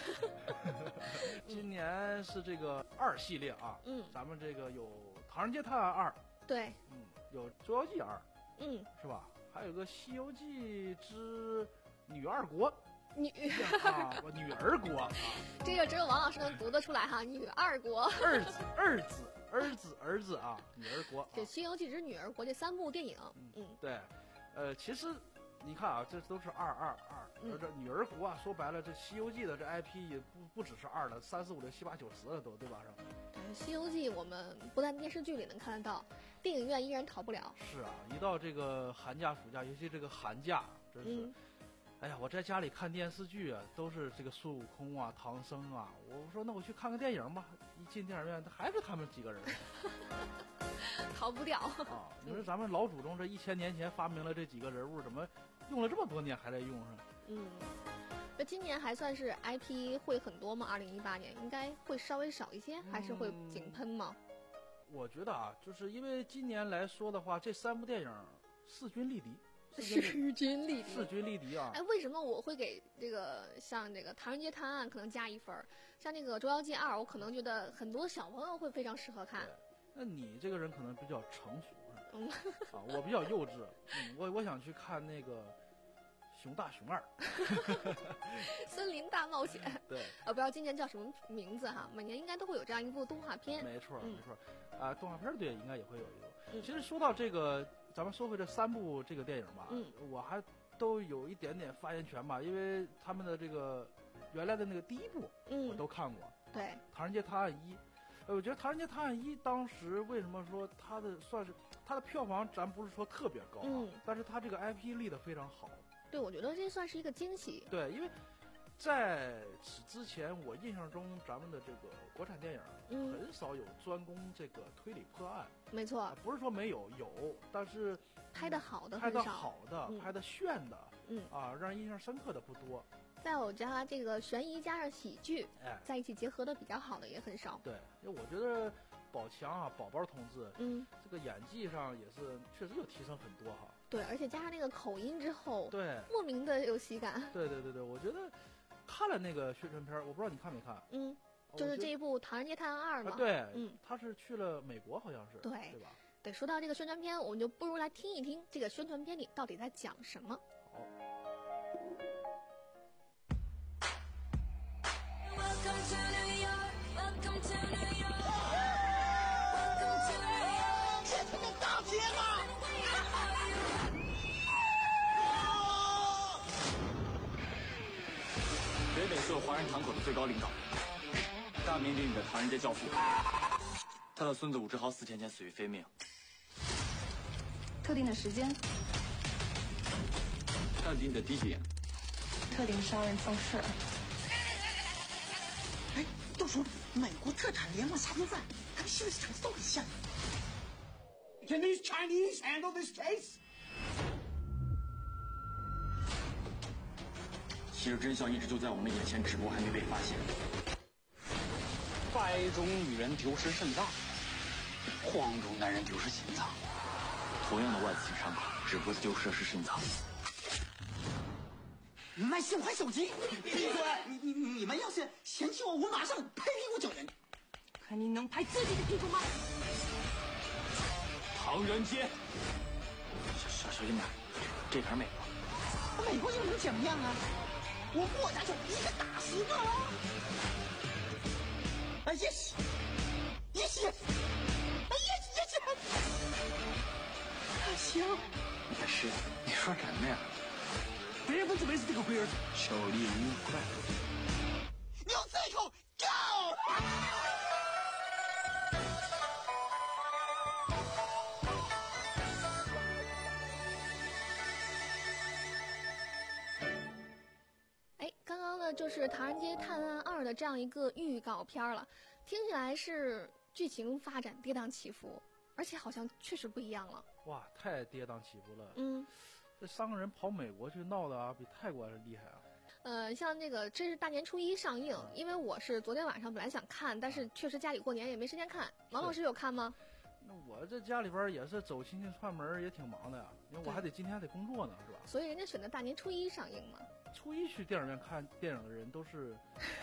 [SPEAKER 1] 今年是这个二系列啊，
[SPEAKER 5] 嗯，
[SPEAKER 1] 咱们这个有《唐人街探案二》，
[SPEAKER 5] 对，
[SPEAKER 1] 嗯。有《捉妖记二》，
[SPEAKER 5] 嗯，
[SPEAKER 1] 是吧？还有个《西游记之女二国》，
[SPEAKER 5] 女
[SPEAKER 1] 啊，女儿国，啊、
[SPEAKER 5] 这个只有王老师能读得出来哈，女二国，
[SPEAKER 1] 二子，二子，儿子，儿子啊，女儿国。
[SPEAKER 5] 这《西游记之女儿国》这三部电影，
[SPEAKER 1] 嗯，
[SPEAKER 5] 嗯
[SPEAKER 1] 对，呃，其实你看啊，这都是二二二，
[SPEAKER 5] 嗯、
[SPEAKER 1] 这女儿国啊，说白了，这《西游记》的这 I P 也不不只是二了，三四五六七八九十了都，对吧？是吧？
[SPEAKER 5] 《西游记》我们不但电视剧里能看得到，电影院依然逃不了。
[SPEAKER 1] 是啊，一到这个寒假、暑假，尤其这个寒假，真是，
[SPEAKER 5] 嗯、
[SPEAKER 1] 哎呀，我在家里看电视剧啊，都是这个孙悟空啊、唐僧啊。我说那我去看个电影吧，一进电影院，还是他们几个人，
[SPEAKER 5] 逃不掉
[SPEAKER 1] 啊！你说咱们老祖宗这一千年前发明了这几个人物，怎么用了这么多年还在用上？
[SPEAKER 5] 嗯。那今年还算是 I P 会很多吗？二零一八年应该会稍微少一些，还是会井喷吗？
[SPEAKER 1] 嗯、我觉得啊，就是因为今年来说的话，这三部电影势均力敌，
[SPEAKER 5] 势均力敌，
[SPEAKER 1] 势均力敌啊！
[SPEAKER 5] 哎，为什么我会给这个像这个《唐人街探案》可能加一分，像那个《捉妖记二》，我可能觉得很多小朋友会非常适合看。
[SPEAKER 1] 那你这个人可能比较成熟，
[SPEAKER 5] 嗯，
[SPEAKER 1] 啊，我比较幼稚，嗯，我我想去看那个。熊大熊二，
[SPEAKER 5] 森林大冒险。
[SPEAKER 1] 对，
[SPEAKER 5] 呃，不知道今年叫什么名字哈，每年应该都会有这样一部动画片。
[SPEAKER 1] 没错，
[SPEAKER 5] 嗯、
[SPEAKER 1] 没错，啊、呃，动画片对应该也会有一个。
[SPEAKER 5] 嗯、
[SPEAKER 1] 其实说到这个，咱们说回这三部这个电影吧，
[SPEAKER 5] 嗯，
[SPEAKER 1] 我还都有一点点发言权吧，因为他们的这个原来的那个第一部，
[SPEAKER 5] 嗯，
[SPEAKER 1] 我都看过。
[SPEAKER 5] 对，《
[SPEAKER 1] 唐人街探案一》，呃，我觉得《唐人街探案一》当时为什么说它的算是它的票房，咱不是说特别高、啊，
[SPEAKER 5] 嗯，
[SPEAKER 1] 但是它这个 I P 立得非常好。
[SPEAKER 5] 对，我觉得这算是一个惊喜。
[SPEAKER 1] 对，因为在此之前，我印象中咱们的这个国产电影，
[SPEAKER 5] 嗯，
[SPEAKER 1] 很少有专攻这个推理破案。
[SPEAKER 5] 没错、
[SPEAKER 1] 啊，不是说没有，有，但是
[SPEAKER 5] 拍的好的
[SPEAKER 1] 拍的好的、
[SPEAKER 5] 嗯、
[SPEAKER 1] 拍的炫的，
[SPEAKER 5] 嗯
[SPEAKER 1] 啊，让人印象深刻的不多。
[SPEAKER 5] 再有加这个悬疑加上喜剧，
[SPEAKER 1] 哎，
[SPEAKER 5] 在一起结合的比较好的也很少。
[SPEAKER 1] 对，因为我觉得宝强啊，宝宝同志，
[SPEAKER 5] 嗯，
[SPEAKER 1] 这个演技上也是确实有提升很多哈。
[SPEAKER 5] 对，而且加上那个口音之后，
[SPEAKER 1] 对，
[SPEAKER 5] 莫名的有喜感。
[SPEAKER 1] 对对对对，我觉得看了那个宣传片，我不知道你看没看？
[SPEAKER 5] 嗯，就是这一部《唐人街探案二》嘛。
[SPEAKER 1] 啊、对，
[SPEAKER 5] 嗯，
[SPEAKER 1] 他是去了美国，好像是。
[SPEAKER 5] 对，
[SPEAKER 1] 对吧？
[SPEAKER 5] 对，说到这个宣传片，我们就不如来听一听这个宣传片里到底在讲什么。
[SPEAKER 1] 好。
[SPEAKER 11] 北美所有华人堂口的最高领导，大名鼎鼎的唐人街教父，他的孙子武志豪四天前死于非命。
[SPEAKER 12] 特定的时间，
[SPEAKER 11] 到底你的地点，
[SPEAKER 12] 特定杀人方式。
[SPEAKER 13] 哎，都说美国特产联盟虾兵饭，他们修的场子都很像。Can these Chinese handle this case？
[SPEAKER 11] 其实真相一直就在我们眼前，只不过还没被发现。
[SPEAKER 14] 白种女人丢失肾脏，黄种男人丢失心脏。
[SPEAKER 11] 同样的外形伤口，只不过丢失的是肾脏。
[SPEAKER 13] 卖新款手机，闭嘴！你你你们要是嫌弃我，我马上拍屁股走人。看你能拍自己的屁股吗？
[SPEAKER 11] 唐人街，小小小心点，这可是美国。
[SPEAKER 13] 美国又能怎么样啊？我莫家就一个打十个了。啊 yes yes 啊 yes yes 行。
[SPEAKER 11] 大师，你说什么呀？
[SPEAKER 13] 别人不准备是这个龟儿子。
[SPEAKER 11] 手力愉快。
[SPEAKER 13] 你有这口 go。
[SPEAKER 5] 就是《唐人街探案二》的这样一个预告片了，听起来是剧情发展跌宕起伏，而且好像确实不一样了。
[SPEAKER 1] 哇，太跌宕起伏了。
[SPEAKER 5] 嗯，
[SPEAKER 1] 这三个人跑美国去闹的啊，比泰国还是厉害啊。
[SPEAKER 5] 呃，像那个这是大年初一上映，因为我是昨天晚上本来想看，但是确实家里过年也没时间看。王老师有看吗？
[SPEAKER 1] 那我这家里边也是走亲戚串门，也挺忙的呀，因为我还得今天还得工作呢，是吧？
[SPEAKER 5] 所以人家选择大年初一上映嘛。
[SPEAKER 1] 初一去电影院看电影的人都是，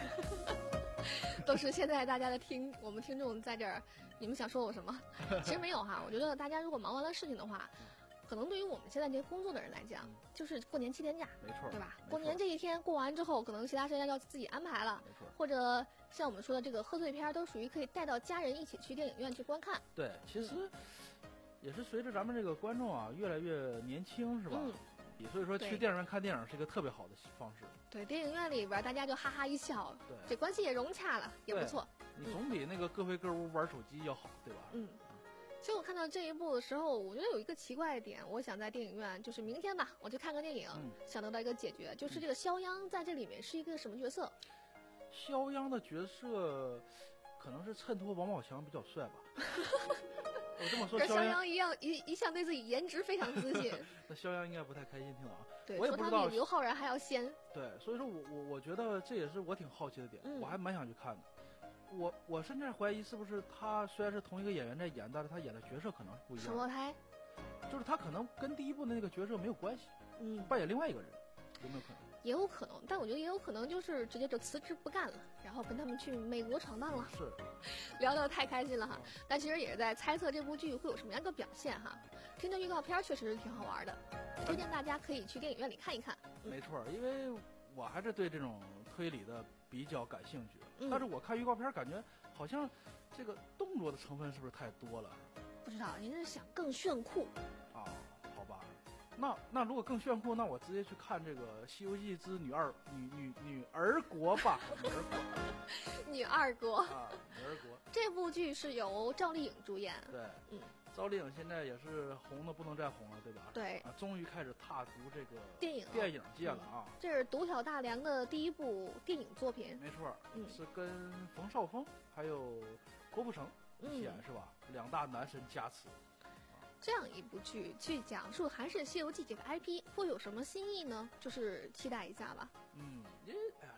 [SPEAKER 5] 都是现在大家的听我们听众在这儿，你们想说我什么？其实没有哈，我觉得大家如果忙完了事情的话，可能对于我们现在这些工作的人来讲，就是过年七天假，
[SPEAKER 1] 没错，
[SPEAKER 5] 对吧？过年这一天过完之后，可能其他时间要自己安排了，
[SPEAKER 1] 没错。
[SPEAKER 5] 或者像我们说的这个贺岁片，都属于可以带到家人一起去电影院去观看。
[SPEAKER 1] 对，其实也是随着咱们这个观众啊越来越年轻，是吧？
[SPEAKER 5] 嗯。
[SPEAKER 1] 所以说去电影院看电影是一个特别好的方式。
[SPEAKER 5] 对，电影院里边大家就哈哈一笑，
[SPEAKER 1] 对，
[SPEAKER 5] 这关系也融洽了，也不错。
[SPEAKER 1] 你总比那个各回各屋玩手机要好，对吧？
[SPEAKER 5] 嗯。其实我看到这一部的时候，我觉得有一个奇怪的点，我想在电影院，就是明天吧，我去看个电影，
[SPEAKER 1] 嗯、
[SPEAKER 5] 想得到一个解决，就是这个肖央在这里面是一个什么角色？
[SPEAKER 1] 肖央的角色可能是衬托王宝强比较帅吧。我这么说，
[SPEAKER 5] 肖央一样一一向对自己颜值非常自信。
[SPEAKER 1] 那肖央应该不太开心听了啊。
[SPEAKER 5] 对，
[SPEAKER 1] 我也不知道
[SPEAKER 5] 说他比刘昊然还要仙。
[SPEAKER 1] 对，所以说我我我觉得这也是我挺好奇的点，
[SPEAKER 5] 嗯、
[SPEAKER 1] 我还蛮想去看的。我我甚至怀疑是不是他虽然是同一个演员在演，但是他演的角色可能是不一样。
[SPEAKER 5] 双胞胎，
[SPEAKER 1] 就是他可能跟第一部的那个角色没有关系，
[SPEAKER 5] 嗯，
[SPEAKER 1] 扮演另外一个人，有没有可能？
[SPEAKER 5] 也有可能，但我觉得也有可能就是直接就辞职不干了，然后跟他们去美国闯荡了。
[SPEAKER 1] 是，
[SPEAKER 5] 聊得太开心了哈，但其实也是在猜测这部剧会有什么样的表现哈。听着预告片确实是挺好玩的，推荐大家可以去电影院里看一看。
[SPEAKER 1] 嗯、没错，因为我还是对这种推理的比较感兴趣，
[SPEAKER 5] 嗯、
[SPEAKER 1] 但是我看预告片感觉好像这个动作的成分是不是太多了？
[SPEAKER 5] 不知道，您是想更炫酷
[SPEAKER 1] 啊？好吧。那那如果更炫酷，那我直接去看这个《西游记之女二女女女儿国》吧，女儿国，
[SPEAKER 5] 女二国
[SPEAKER 1] 啊，女儿国。
[SPEAKER 5] 这部剧是由赵丽颖主演。
[SPEAKER 1] 对，
[SPEAKER 5] 嗯，
[SPEAKER 1] 赵丽颖现在也是红的不能再红了，对吧？
[SPEAKER 5] 对，
[SPEAKER 1] 啊，终于开始踏足这个
[SPEAKER 5] 电影
[SPEAKER 1] 电影界了啊！
[SPEAKER 5] 嗯、这是独挑大梁的第一部电影作品。
[SPEAKER 1] 没错，
[SPEAKER 5] 嗯，
[SPEAKER 1] 是跟冯绍峰还有郭富城一起演、
[SPEAKER 5] 嗯、
[SPEAKER 1] 是吧？两大男神加持。
[SPEAKER 5] 这样一部剧去讲述还是《西游记》这个 I P， 会有什么新意呢？就是期待一下吧。
[SPEAKER 1] 嗯，因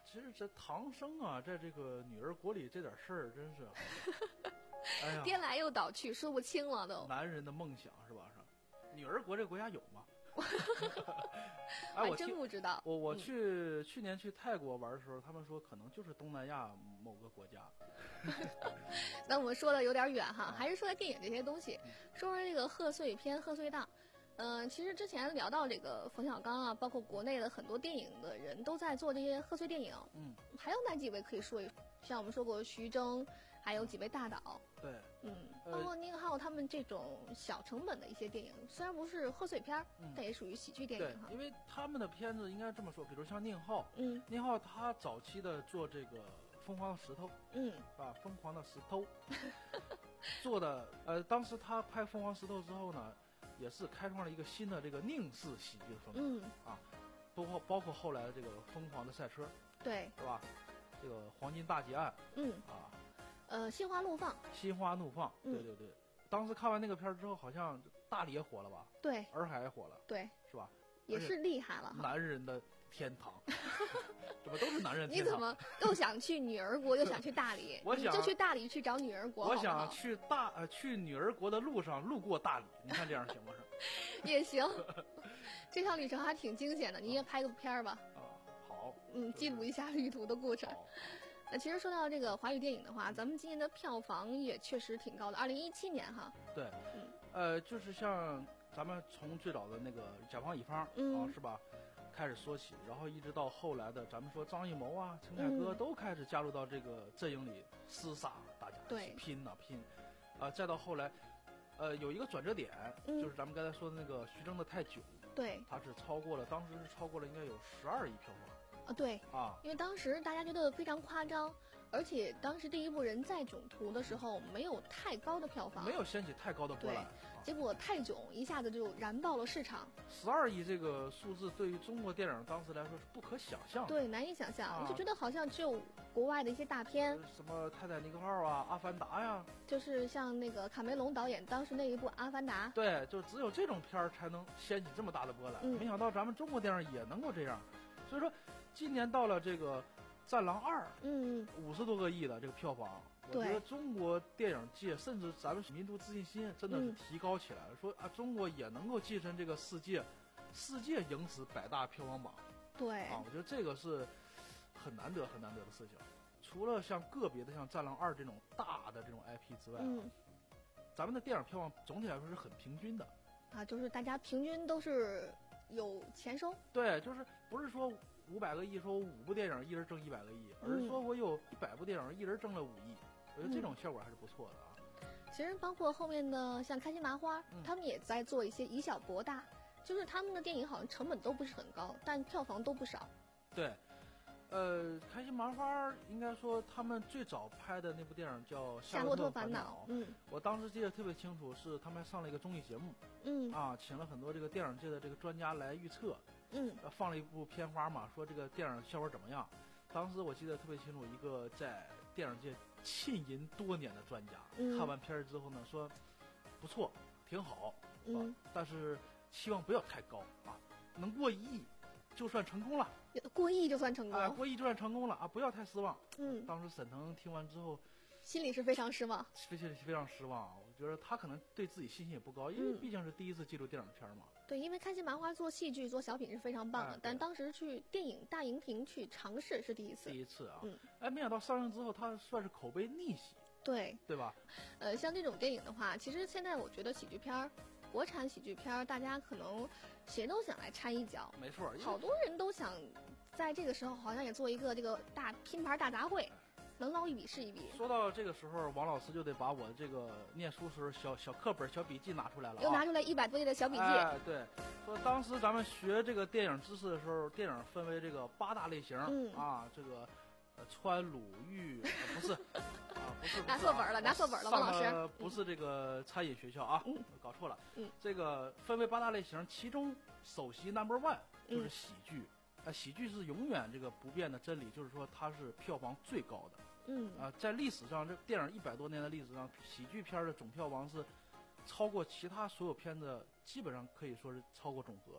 [SPEAKER 1] 其实这唐僧啊，在这个女儿国里这点事儿，真是，哎呀，
[SPEAKER 5] 颠来又倒去，说不清了都。
[SPEAKER 1] 男人的梦想是吧？是吧，女儿国这个国家有吗？
[SPEAKER 5] 哎，我真不知道。
[SPEAKER 1] 我我去、嗯、去年去泰国玩的时候，他们说可能就是东南亚某个国家。
[SPEAKER 5] 那我们说的有点远哈，还是说电影这些东西。说说这个贺岁片、贺岁档。嗯、呃，其实之前聊到这个冯小刚啊，包括国内的很多电影的人都在做这些贺岁电影。嗯，还有哪几位可以说一说？像我们说过徐峥，还有几位大导。
[SPEAKER 1] 对，
[SPEAKER 5] 嗯，包括宁浩他们这种小成本的一些电影，虽然不是贺岁片，嗯、但也属于喜剧电影哈。
[SPEAKER 1] 对，因为他们的片子应该这么说，比如像宁浩，
[SPEAKER 5] 嗯，
[SPEAKER 1] 宁浩他早期的做这个《疯狂的石头》，
[SPEAKER 5] 嗯，
[SPEAKER 1] 啊，疯狂的石头，做的呃，当时他拍《疯狂石头》之后呢，也是开创了一个新的这个宁式喜剧的风格，
[SPEAKER 5] 嗯，
[SPEAKER 1] 啊，包括包括后来的这个《疯狂的赛车》，
[SPEAKER 5] 对，
[SPEAKER 1] 是吧？这个《黄金大劫案》，
[SPEAKER 5] 嗯，
[SPEAKER 1] 啊。
[SPEAKER 5] 呃，心花怒放，
[SPEAKER 1] 心花怒放，对对对，嗯、当时看完那个片之后，好像大理也火了吧？
[SPEAKER 5] 对，
[SPEAKER 1] 洱海也火了，
[SPEAKER 5] 对，
[SPEAKER 1] 是吧？
[SPEAKER 5] 也是厉害了，
[SPEAKER 1] 男人的天堂，怎么都是男人天堂？
[SPEAKER 5] 你怎么又想去女儿国，又想去大理？
[SPEAKER 1] 我想
[SPEAKER 5] 你就去大理去找女儿国好不好。
[SPEAKER 1] 我想去大呃去女儿国的路上路过大理，你看这样行不行？
[SPEAKER 5] 也行，这趟旅程还挺惊险的，你也拍个片儿吧？
[SPEAKER 1] 啊，好，
[SPEAKER 5] 嗯，记录一下旅途的过程。那其实说到这个华语电影的话，咱们今年的票房也确实挺高的。二零一七年哈，
[SPEAKER 1] 对，
[SPEAKER 5] 嗯，
[SPEAKER 1] 呃，就是像咱们从最早的那个甲方乙方、
[SPEAKER 5] 嗯、
[SPEAKER 1] 啊，是吧，开始说起，然后一直到后来的咱们说张艺谋啊、陈凯歌、
[SPEAKER 5] 嗯、
[SPEAKER 1] 都开始加入到这个阵营里厮杀，大家一起拼呐、啊、拼，啊、呃，再到后来，呃，有一个转折点，
[SPEAKER 5] 嗯、
[SPEAKER 1] 就是咱们刚才说的那个徐峥的《泰囧》，
[SPEAKER 5] 对，
[SPEAKER 1] 它是超过了，当时是超过了应该有十二亿票房。
[SPEAKER 5] 啊，对
[SPEAKER 1] 啊，
[SPEAKER 5] 因为当时大家觉得非常夸张，而且当时第一部《人在囧途》的时候没有太高的票房，
[SPEAKER 1] 没有掀起太高的波澜，
[SPEAKER 5] 结果泰囧一下子就燃爆了市场。
[SPEAKER 1] 十二亿这个数字对于中国电影当时来说是不可想象的，
[SPEAKER 5] 对，难以想象，
[SPEAKER 1] 啊、
[SPEAKER 5] 我就觉得好像只有国外的一些大片，
[SPEAKER 1] 呃、什么泰坦尼克号啊、阿凡达呀，
[SPEAKER 5] 就是像那个卡梅隆导演当时那一部《阿凡达》，
[SPEAKER 1] 对，就只有这种片儿才能掀起这么大的波澜。
[SPEAKER 5] 嗯、
[SPEAKER 1] 没想到咱们中国电影也能够这样，所以说。今年到了这个《战狼二》，
[SPEAKER 5] 嗯，
[SPEAKER 1] 五十多个亿的这个票房，我觉得中国电影界甚至咱们民族自信心真的是提高起来了。嗯、说啊，中国也能够跻身这个世界，世界影史百大票房榜。
[SPEAKER 5] 对
[SPEAKER 1] 啊，我觉得这个是很难得、很难得的事情。除了像个别的像《战狼二》这种大的这种 I P 之外，
[SPEAKER 5] 嗯，
[SPEAKER 1] 咱们的电影票房总体来说是很平均的。
[SPEAKER 5] 啊，就是大家平均都是有钱收。
[SPEAKER 1] 对，就是不是说。五百个亿，说五部电影一人挣一百个亿，而是说我有一百部电影一人挣了五亿，我觉得这种效果还是不错的啊。
[SPEAKER 5] 其实包括后面的像开心麻花，
[SPEAKER 1] 嗯、
[SPEAKER 5] 他们也在做一些以小博大，就是他们的电影好像成本都不是很高，但票房都不少。
[SPEAKER 1] 对，呃，开心麻花应该说他们最早拍的那部电影叫《夏洛特烦恼》，
[SPEAKER 5] 嗯，
[SPEAKER 1] 我当时记得特别清楚，是他们上了一个综艺节目，
[SPEAKER 5] 嗯，
[SPEAKER 1] 啊，请了很多这个电影界的这个专家来预测。
[SPEAKER 5] 嗯，
[SPEAKER 1] 放了一部片花嘛，说这个电影效果怎么样？当时我记得特别清楚，一个在电影界浸淫多年的专家，
[SPEAKER 5] 嗯、
[SPEAKER 1] 看完片儿之后呢，说不错，挺好，
[SPEAKER 5] 嗯、
[SPEAKER 1] 啊，但是期望不要太高啊，能过一亿就算成功了，
[SPEAKER 5] 过亿就算成功，
[SPEAKER 1] 啊，过亿就算成功了啊，不要太失望。
[SPEAKER 5] 嗯，
[SPEAKER 1] 当时沈腾听完之后，
[SPEAKER 5] 心里是非常失望，
[SPEAKER 1] 非常非常失望。我觉得他可能对自己信心也不高，因为毕竟是第一次记录电影片嘛。
[SPEAKER 5] 对，因为开心麻花做戏剧、做小品是非常棒的，
[SPEAKER 1] 哎、
[SPEAKER 5] 但当时去电影大荧屏去尝试是第一次。
[SPEAKER 1] 第一次啊，
[SPEAKER 5] 嗯，
[SPEAKER 1] 哎，没想到上映之后，它算是口碑逆袭。
[SPEAKER 5] 对，
[SPEAKER 1] 对吧？
[SPEAKER 5] 呃，像这种电影的话，其实现在我觉得喜剧片儿，国产喜剧片儿，大家可能谁都想来掺一脚。
[SPEAKER 1] 没错，
[SPEAKER 5] 好多人都想在这个时候，好像也做一个这个大拼盘大杂烩。能捞一笔是一笔。
[SPEAKER 1] 说到这个时候，王老师就得把我这个念书时候小小课本、小笔记拿出来了、啊，
[SPEAKER 5] 又拿出来一百多页的小笔记。
[SPEAKER 1] 哎，对，说当时咱们学这个电影知识的时候，电影分为这个八大类型，
[SPEAKER 5] 嗯
[SPEAKER 1] 啊，这个呃川鲁豫、呃、不是啊，不是，不是
[SPEAKER 5] 拿错本了，拿错本了，王老师，
[SPEAKER 1] 不是这个餐饮学校啊，
[SPEAKER 5] 嗯、
[SPEAKER 1] 搞错了。
[SPEAKER 5] 嗯，
[SPEAKER 1] 这个分为八大类型，其中首席 number one 就是喜剧。
[SPEAKER 5] 嗯
[SPEAKER 1] 啊，喜剧是永远这个不变的真理，就是说它是票房最高的。
[SPEAKER 5] 嗯
[SPEAKER 1] 啊，在历史上，这电影一百多年的历史上，喜剧片的总票房是超过其他所有片子，基本上可以说是超过总和，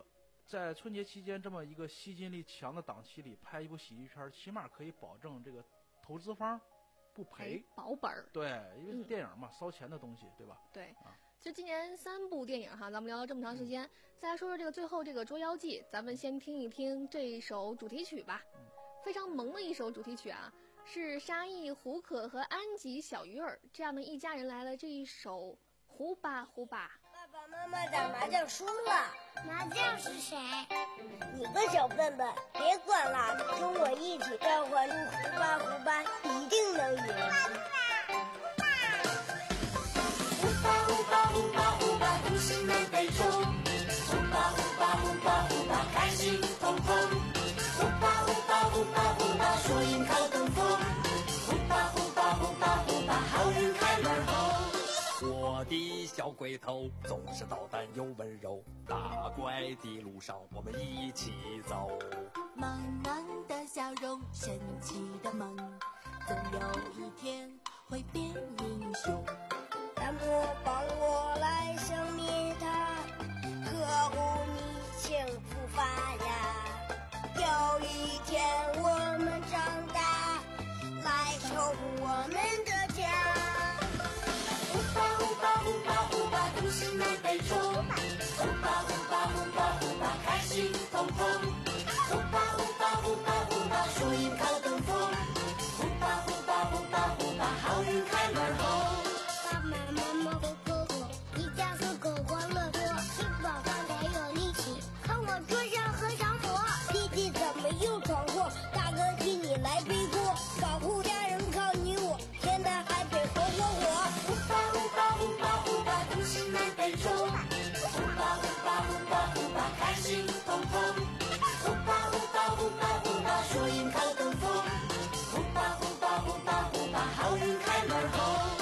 [SPEAKER 1] 在春节期间这么一个吸金力强的档期里拍一部喜剧片，起码可以保证这个投资方不赔，
[SPEAKER 5] 保本儿。
[SPEAKER 1] 对，因为
[SPEAKER 5] 嗯
[SPEAKER 1] 电影嘛，烧钱的东西，对吧？
[SPEAKER 5] 对。
[SPEAKER 1] 啊
[SPEAKER 5] 其实今年三部电影哈，咱们聊了这么长时间，再来说说这个最后这个《捉妖记》，咱们先听一听这一首主题曲吧，非常萌的一首主题曲啊，是沙溢、胡可和安吉、小鱼儿这样的一家人来了这一首《胡巴胡巴》。
[SPEAKER 15] 爸爸妈妈打麻将输了，
[SPEAKER 10] 麻将是谁？
[SPEAKER 15] 你个小笨笨，别管了，跟我一起召唤出胡巴胡巴，一定能赢。
[SPEAKER 6] 胡巴胡巴胡巴胡巴，故事南北中。胡巴胡巴胡巴胡巴，开心通通。胡巴胡巴胡巴胡巴，输赢靠等风。胡巴胡巴胡巴胡巴，好运开门红。
[SPEAKER 4] 我的小鬼头总是捣蛋又温柔，打怪的路上我们一起走。
[SPEAKER 16] 萌萌的笑容，神奇的梦，总有一天会变英雄。
[SPEAKER 15] 大魔帮我来消灭它，呵护你幸福发芽。有一天我们长大，来守护我们的家。
[SPEAKER 6] 胡巴胡巴胡巴胡巴，故事南北中。胡巴胡巴胡巴胡巴，开心通通。胡巴胡巴胡巴胡巴，输赢靠等风。胡巴胡巴胡巴胡巴，好运开门红。
[SPEAKER 10] 爸爸妈妈和哥哥，一家四口欢乐多，吃饱饭才有力气。看我桌上和尚魔，
[SPEAKER 15] 弟弟怎么又闯祸？大哥替你来背锅，保护家人靠你我，天南海北活活活。
[SPEAKER 6] 胡巴胡巴胡巴胡巴，故事南北中。胡巴胡巴胡巴胡巴，开心通通。胡巴胡巴胡巴胡巴，输赢靠等风。胡巴胡巴胡巴胡巴，好运开门红。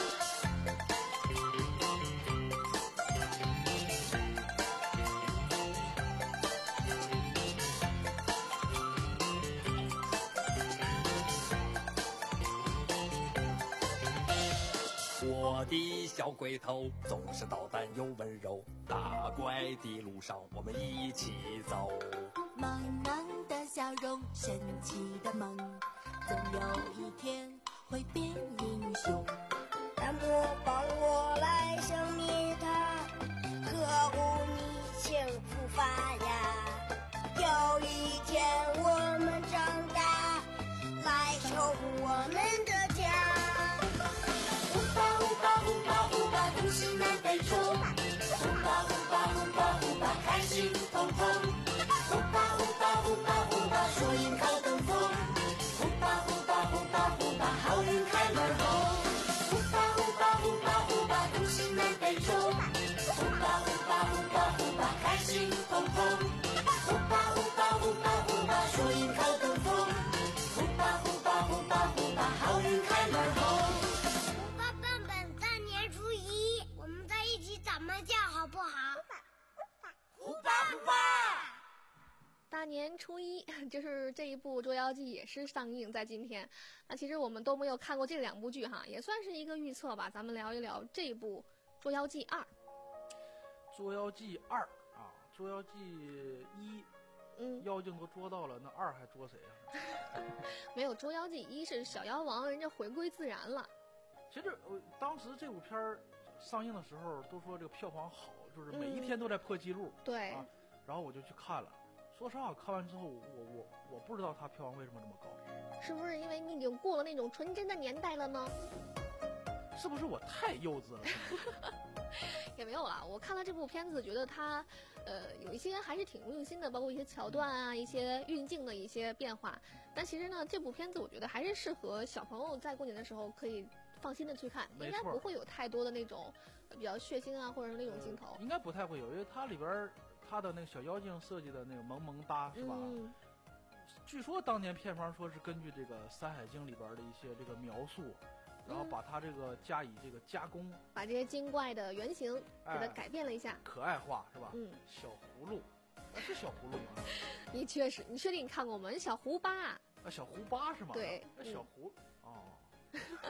[SPEAKER 4] 我的小鬼头总是捣蛋又温柔，打怪的路上我们一起走。
[SPEAKER 16] 萌萌的笑容，神奇的梦，总有一天会变英雄。
[SPEAKER 15] 大魔帮我来消灭它，呵护你幸福发芽。有一天我们长大，来守护我们的家。
[SPEAKER 6] 胡巴胡巴胡巴胡巴，故事南北中。胡巴胡巴胡巴胡巴，开心通通。胡巴胡巴胡巴胡巴，输赢靠等风。胡巴胡巴胡巴胡巴，好运开门红。胡巴胡巴胡巴胡巴，故事南北中。胡巴胡巴胡巴胡巴，开心通通。胡巴胡巴胡巴胡巴，输赢靠等风。胡巴胡巴胡巴胡巴，好运开门红。
[SPEAKER 10] 爸笨笨，大年初一我们在一起打麻将好不好？
[SPEAKER 6] 胡巴胡巴。
[SPEAKER 5] 大年初一，就是这一部《捉妖记》也是上映在今天。那其实我们都没有看过这两部剧哈，也算是一个预测吧。咱们聊一聊这部《捉妖记二》。
[SPEAKER 1] 《捉妖记二》啊，《捉妖记一》，
[SPEAKER 5] 嗯，
[SPEAKER 1] 妖精都捉到了，那二还捉谁啊？
[SPEAKER 5] 没有，《捉妖记一》是小妖王，人家回归自然了。
[SPEAKER 1] 其实我当时这部片儿上映的时候都说这个票房好，就是每一天都在破纪录。
[SPEAKER 5] 嗯、对、
[SPEAKER 1] 啊，然后我就去看了。说实话，看完之后，我我我不知道它票房为什么这么高。
[SPEAKER 5] 是不是因为你已经过了那种纯真的年代了呢？
[SPEAKER 1] 是不是我太幼稚了？
[SPEAKER 5] 也没有啦，我看了这部片子，觉得它，呃，有一些还是挺用心的，包括一些桥段啊，一些运镜的一些变化。但其实呢，这部片子我觉得还是适合小朋友在过年的时候可以放心的去看，应该不会有太多的那种比较血腥啊，或者是那种镜头。
[SPEAKER 1] 应该不太会有，因为它里边它的那个小妖精设计的那个萌萌哒，是吧？
[SPEAKER 5] 嗯。
[SPEAKER 1] 据说当年片方说是根据这个《山海经》里边的一些这个描述。然后把它这个加以这个加工，
[SPEAKER 5] 把这些精怪的原型给它改变了一下，
[SPEAKER 1] 哎、可爱化是吧？
[SPEAKER 5] 嗯，
[SPEAKER 1] 小葫芦，那是小葫芦吗？
[SPEAKER 5] 你确实，你确定你看过吗？小胡巴
[SPEAKER 1] 啊，小胡巴是吗？
[SPEAKER 5] 对，
[SPEAKER 1] 那小胡、嗯、哦。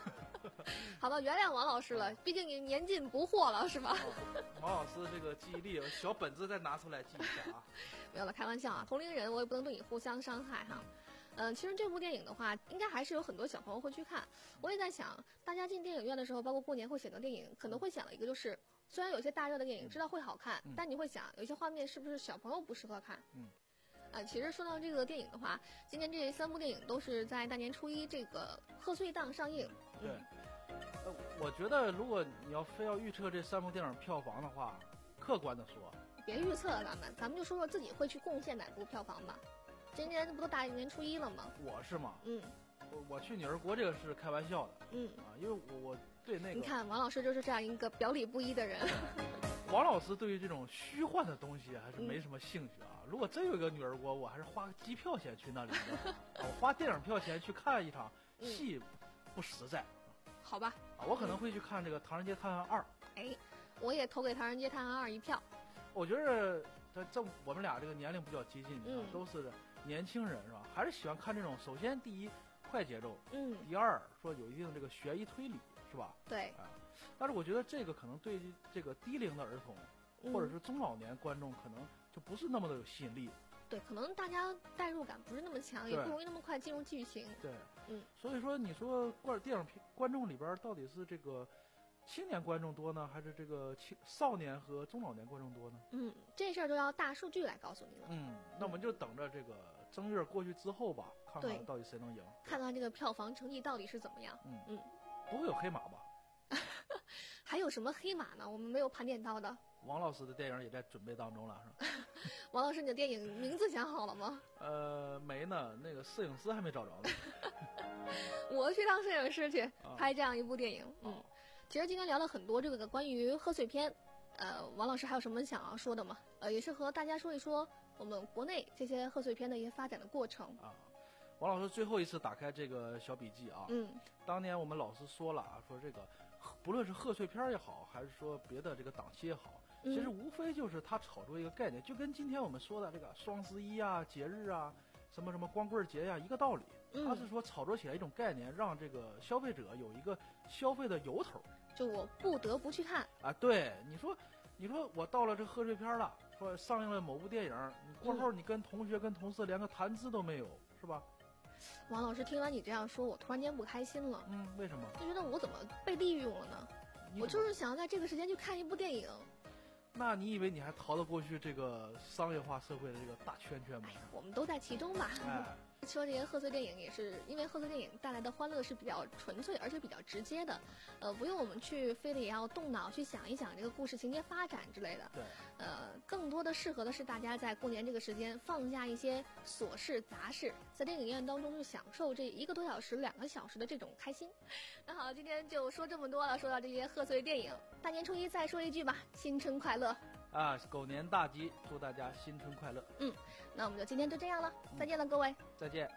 [SPEAKER 5] 好吧，原谅王老师了，毕竟你年近不惑了，是吧？
[SPEAKER 1] 王老师这个记忆力，小本子再拿出来记一下啊。
[SPEAKER 5] 没有了，开玩笑啊，同龄人我也不能对你互相伤害哈。嗯、呃，其实这部电影的话，应该还是有很多小朋友会去看。我也在想，大家进电影院的时候，包括过年会选择电影，可能会想的一个就是，虽然有些大热的电影知道会好看，
[SPEAKER 1] 嗯、
[SPEAKER 5] 但你会想，有些画面是不是小朋友不适合看？
[SPEAKER 1] 嗯。
[SPEAKER 5] 呃，其实说到这个电影的话，今年这三部电影都是在大年初一这个贺岁档上映。
[SPEAKER 1] 对。呃，我觉得如果你要非要预测这三部电影票房的话，客观的说，
[SPEAKER 5] 别预测了，咱们咱们就说说自己会去贡献哪部票房吧。今年不都大年初一了吗？
[SPEAKER 1] 我是吗？
[SPEAKER 5] 嗯，
[SPEAKER 1] 我我去你儿国这个是开玩笑的。
[SPEAKER 5] 嗯
[SPEAKER 1] 啊，因为我我对那个，
[SPEAKER 5] 你看王老师就是这样一个表里不一的人。
[SPEAKER 1] 王老师对于这种虚幻的东西还是没什么兴趣啊。嗯、如果真有一个女儿国，我还是花机票钱去那里的。我花电影票钱去看一场戏，不实在。
[SPEAKER 5] 嗯、好吧。
[SPEAKER 1] 啊，我可能会去看这个《唐人街探案二》。
[SPEAKER 5] 哎，我也投给《唐人街探案二》一票。
[SPEAKER 1] 我觉得这这我们俩这个年龄比较接近，
[SPEAKER 5] 嗯，
[SPEAKER 1] 都是年轻人是吧？还是喜欢看这种，首先第一快节奏，
[SPEAKER 5] 嗯，
[SPEAKER 1] 第二说有一定这个悬疑推理是吧？
[SPEAKER 5] 对。
[SPEAKER 1] 啊，但是我觉得这个可能对这个低龄的儿童、嗯、或者是中老年观众可能就不是那么的有吸引力。
[SPEAKER 5] 对，可能大家代入感不是那么强，也不容易那么快进入剧情。
[SPEAKER 1] 对，
[SPEAKER 5] 嗯，
[SPEAKER 1] 所以说你说观电影观众里边到底是这个青年观众多呢，还是这个青少年和中老年观众多呢？
[SPEAKER 5] 嗯，这事儿都要大数据来告诉你了。
[SPEAKER 1] 嗯，那我们就等着这个正月过去之后吧，看看到底谁能赢，
[SPEAKER 5] 看看这个票房成绩到底是怎么样。
[SPEAKER 1] 嗯
[SPEAKER 5] 嗯，
[SPEAKER 1] 不会有黑马吧？
[SPEAKER 5] 还有什么黑马呢？我们没有盘点到的。
[SPEAKER 1] 王老师的电影也在准备当中了，是吧？
[SPEAKER 5] 王老师，你的电影名字想好了吗？
[SPEAKER 1] 呃，没呢，那个摄影师还没找着呢。
[SPEAKER 5] 我去当摄影师去拍这样一部电影。啊、嗯，其实今天聊了很多这个关于贺岁片，呃，王老师还有什么想要说的吗？呃，也是和大家说一说我们国内这些贺岁片的一些发展的过程
[SPEAKER 1] 啊。王老师最后一次打开这个小笔记啊，
[SPEAKER 5] 嗯，
[SPEAKER 1] 当年我们老师说了啊，说这个不论是贺岁片也好，还是说别的这个档期也好。
[SPEAKER 5] 嗯、
[SPEAKER 1] 其实无非就是他炒作一个概念，就跟今天我们说的这个双十一啊、节日啊、什么什么光棍节呀、啊、一个道理。他是说炒作起来一种概念，让这个消费者有一个消费的由头，
[SPEAKER 5] 就我不得不去看
[SPEAKER 1] 啊。对，你说，你说我到了这贺岁片了，说上映了某部电影，你过后你跟同学、跟同事连个谈资都没有，是吧？
[SPEAKER 5] 王老师，听完你这样说，我突然间不开心了。
[SPEAKER 1] 嗯，为什么？
[SPEAKER 5] 就觉得我怎么被利用了呢？我就是想要在这个时间去看一部电影。
[SPEAKER 1] 那你以为你还逃得过去这个商业化社会的这个大圈圈吗？
[SPEAKER 5] 我们都在其中吧。
[SPEAKER 1] 哎，
[SPEAKER 5] 说这些贺岁电影也是因为贺岁电影带来的欢乐是比较纯粹而且比较直接的，呃，不用我们去非得也要动脑去想一想这个故事情节发展之类的。
[SPEAKER 1] 对，
[SPEAKER 5] 呃，更多的适合的是大家在过年这个时间放下一些琐事杂事，在电影院当中去享受这一个多小时、两个小时的这种开心。那好，今天就说这么多了，说到这些贺岁电影，大年初一再说一句吧，新春快乐。
[SPEAKER 1] 啊，狗年大吉，祝大家新春快乐。
[SPEAKER 5] 嗯，那我们就今天就这样了，再见了，各位。
[SPEAKER 1] 再见。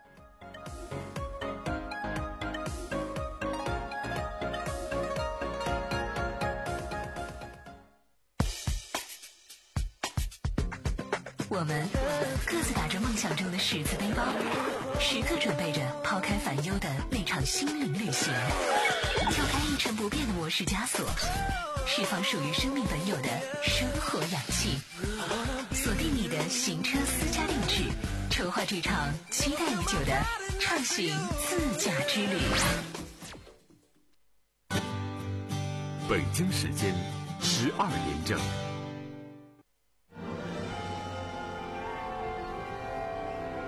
[SPEAKER 3] 我们各自打着梦想中的十字背包，时刻准备着抛开烦忧的那场心灵旅行，跳开一成不变的模式枷锁，释放属于生命本有的生活氧气，锁定你的行车私家定制，筹划这场期待已久的畅行自驾之旅。
[SPEAKER 2] 北京时间十二点整。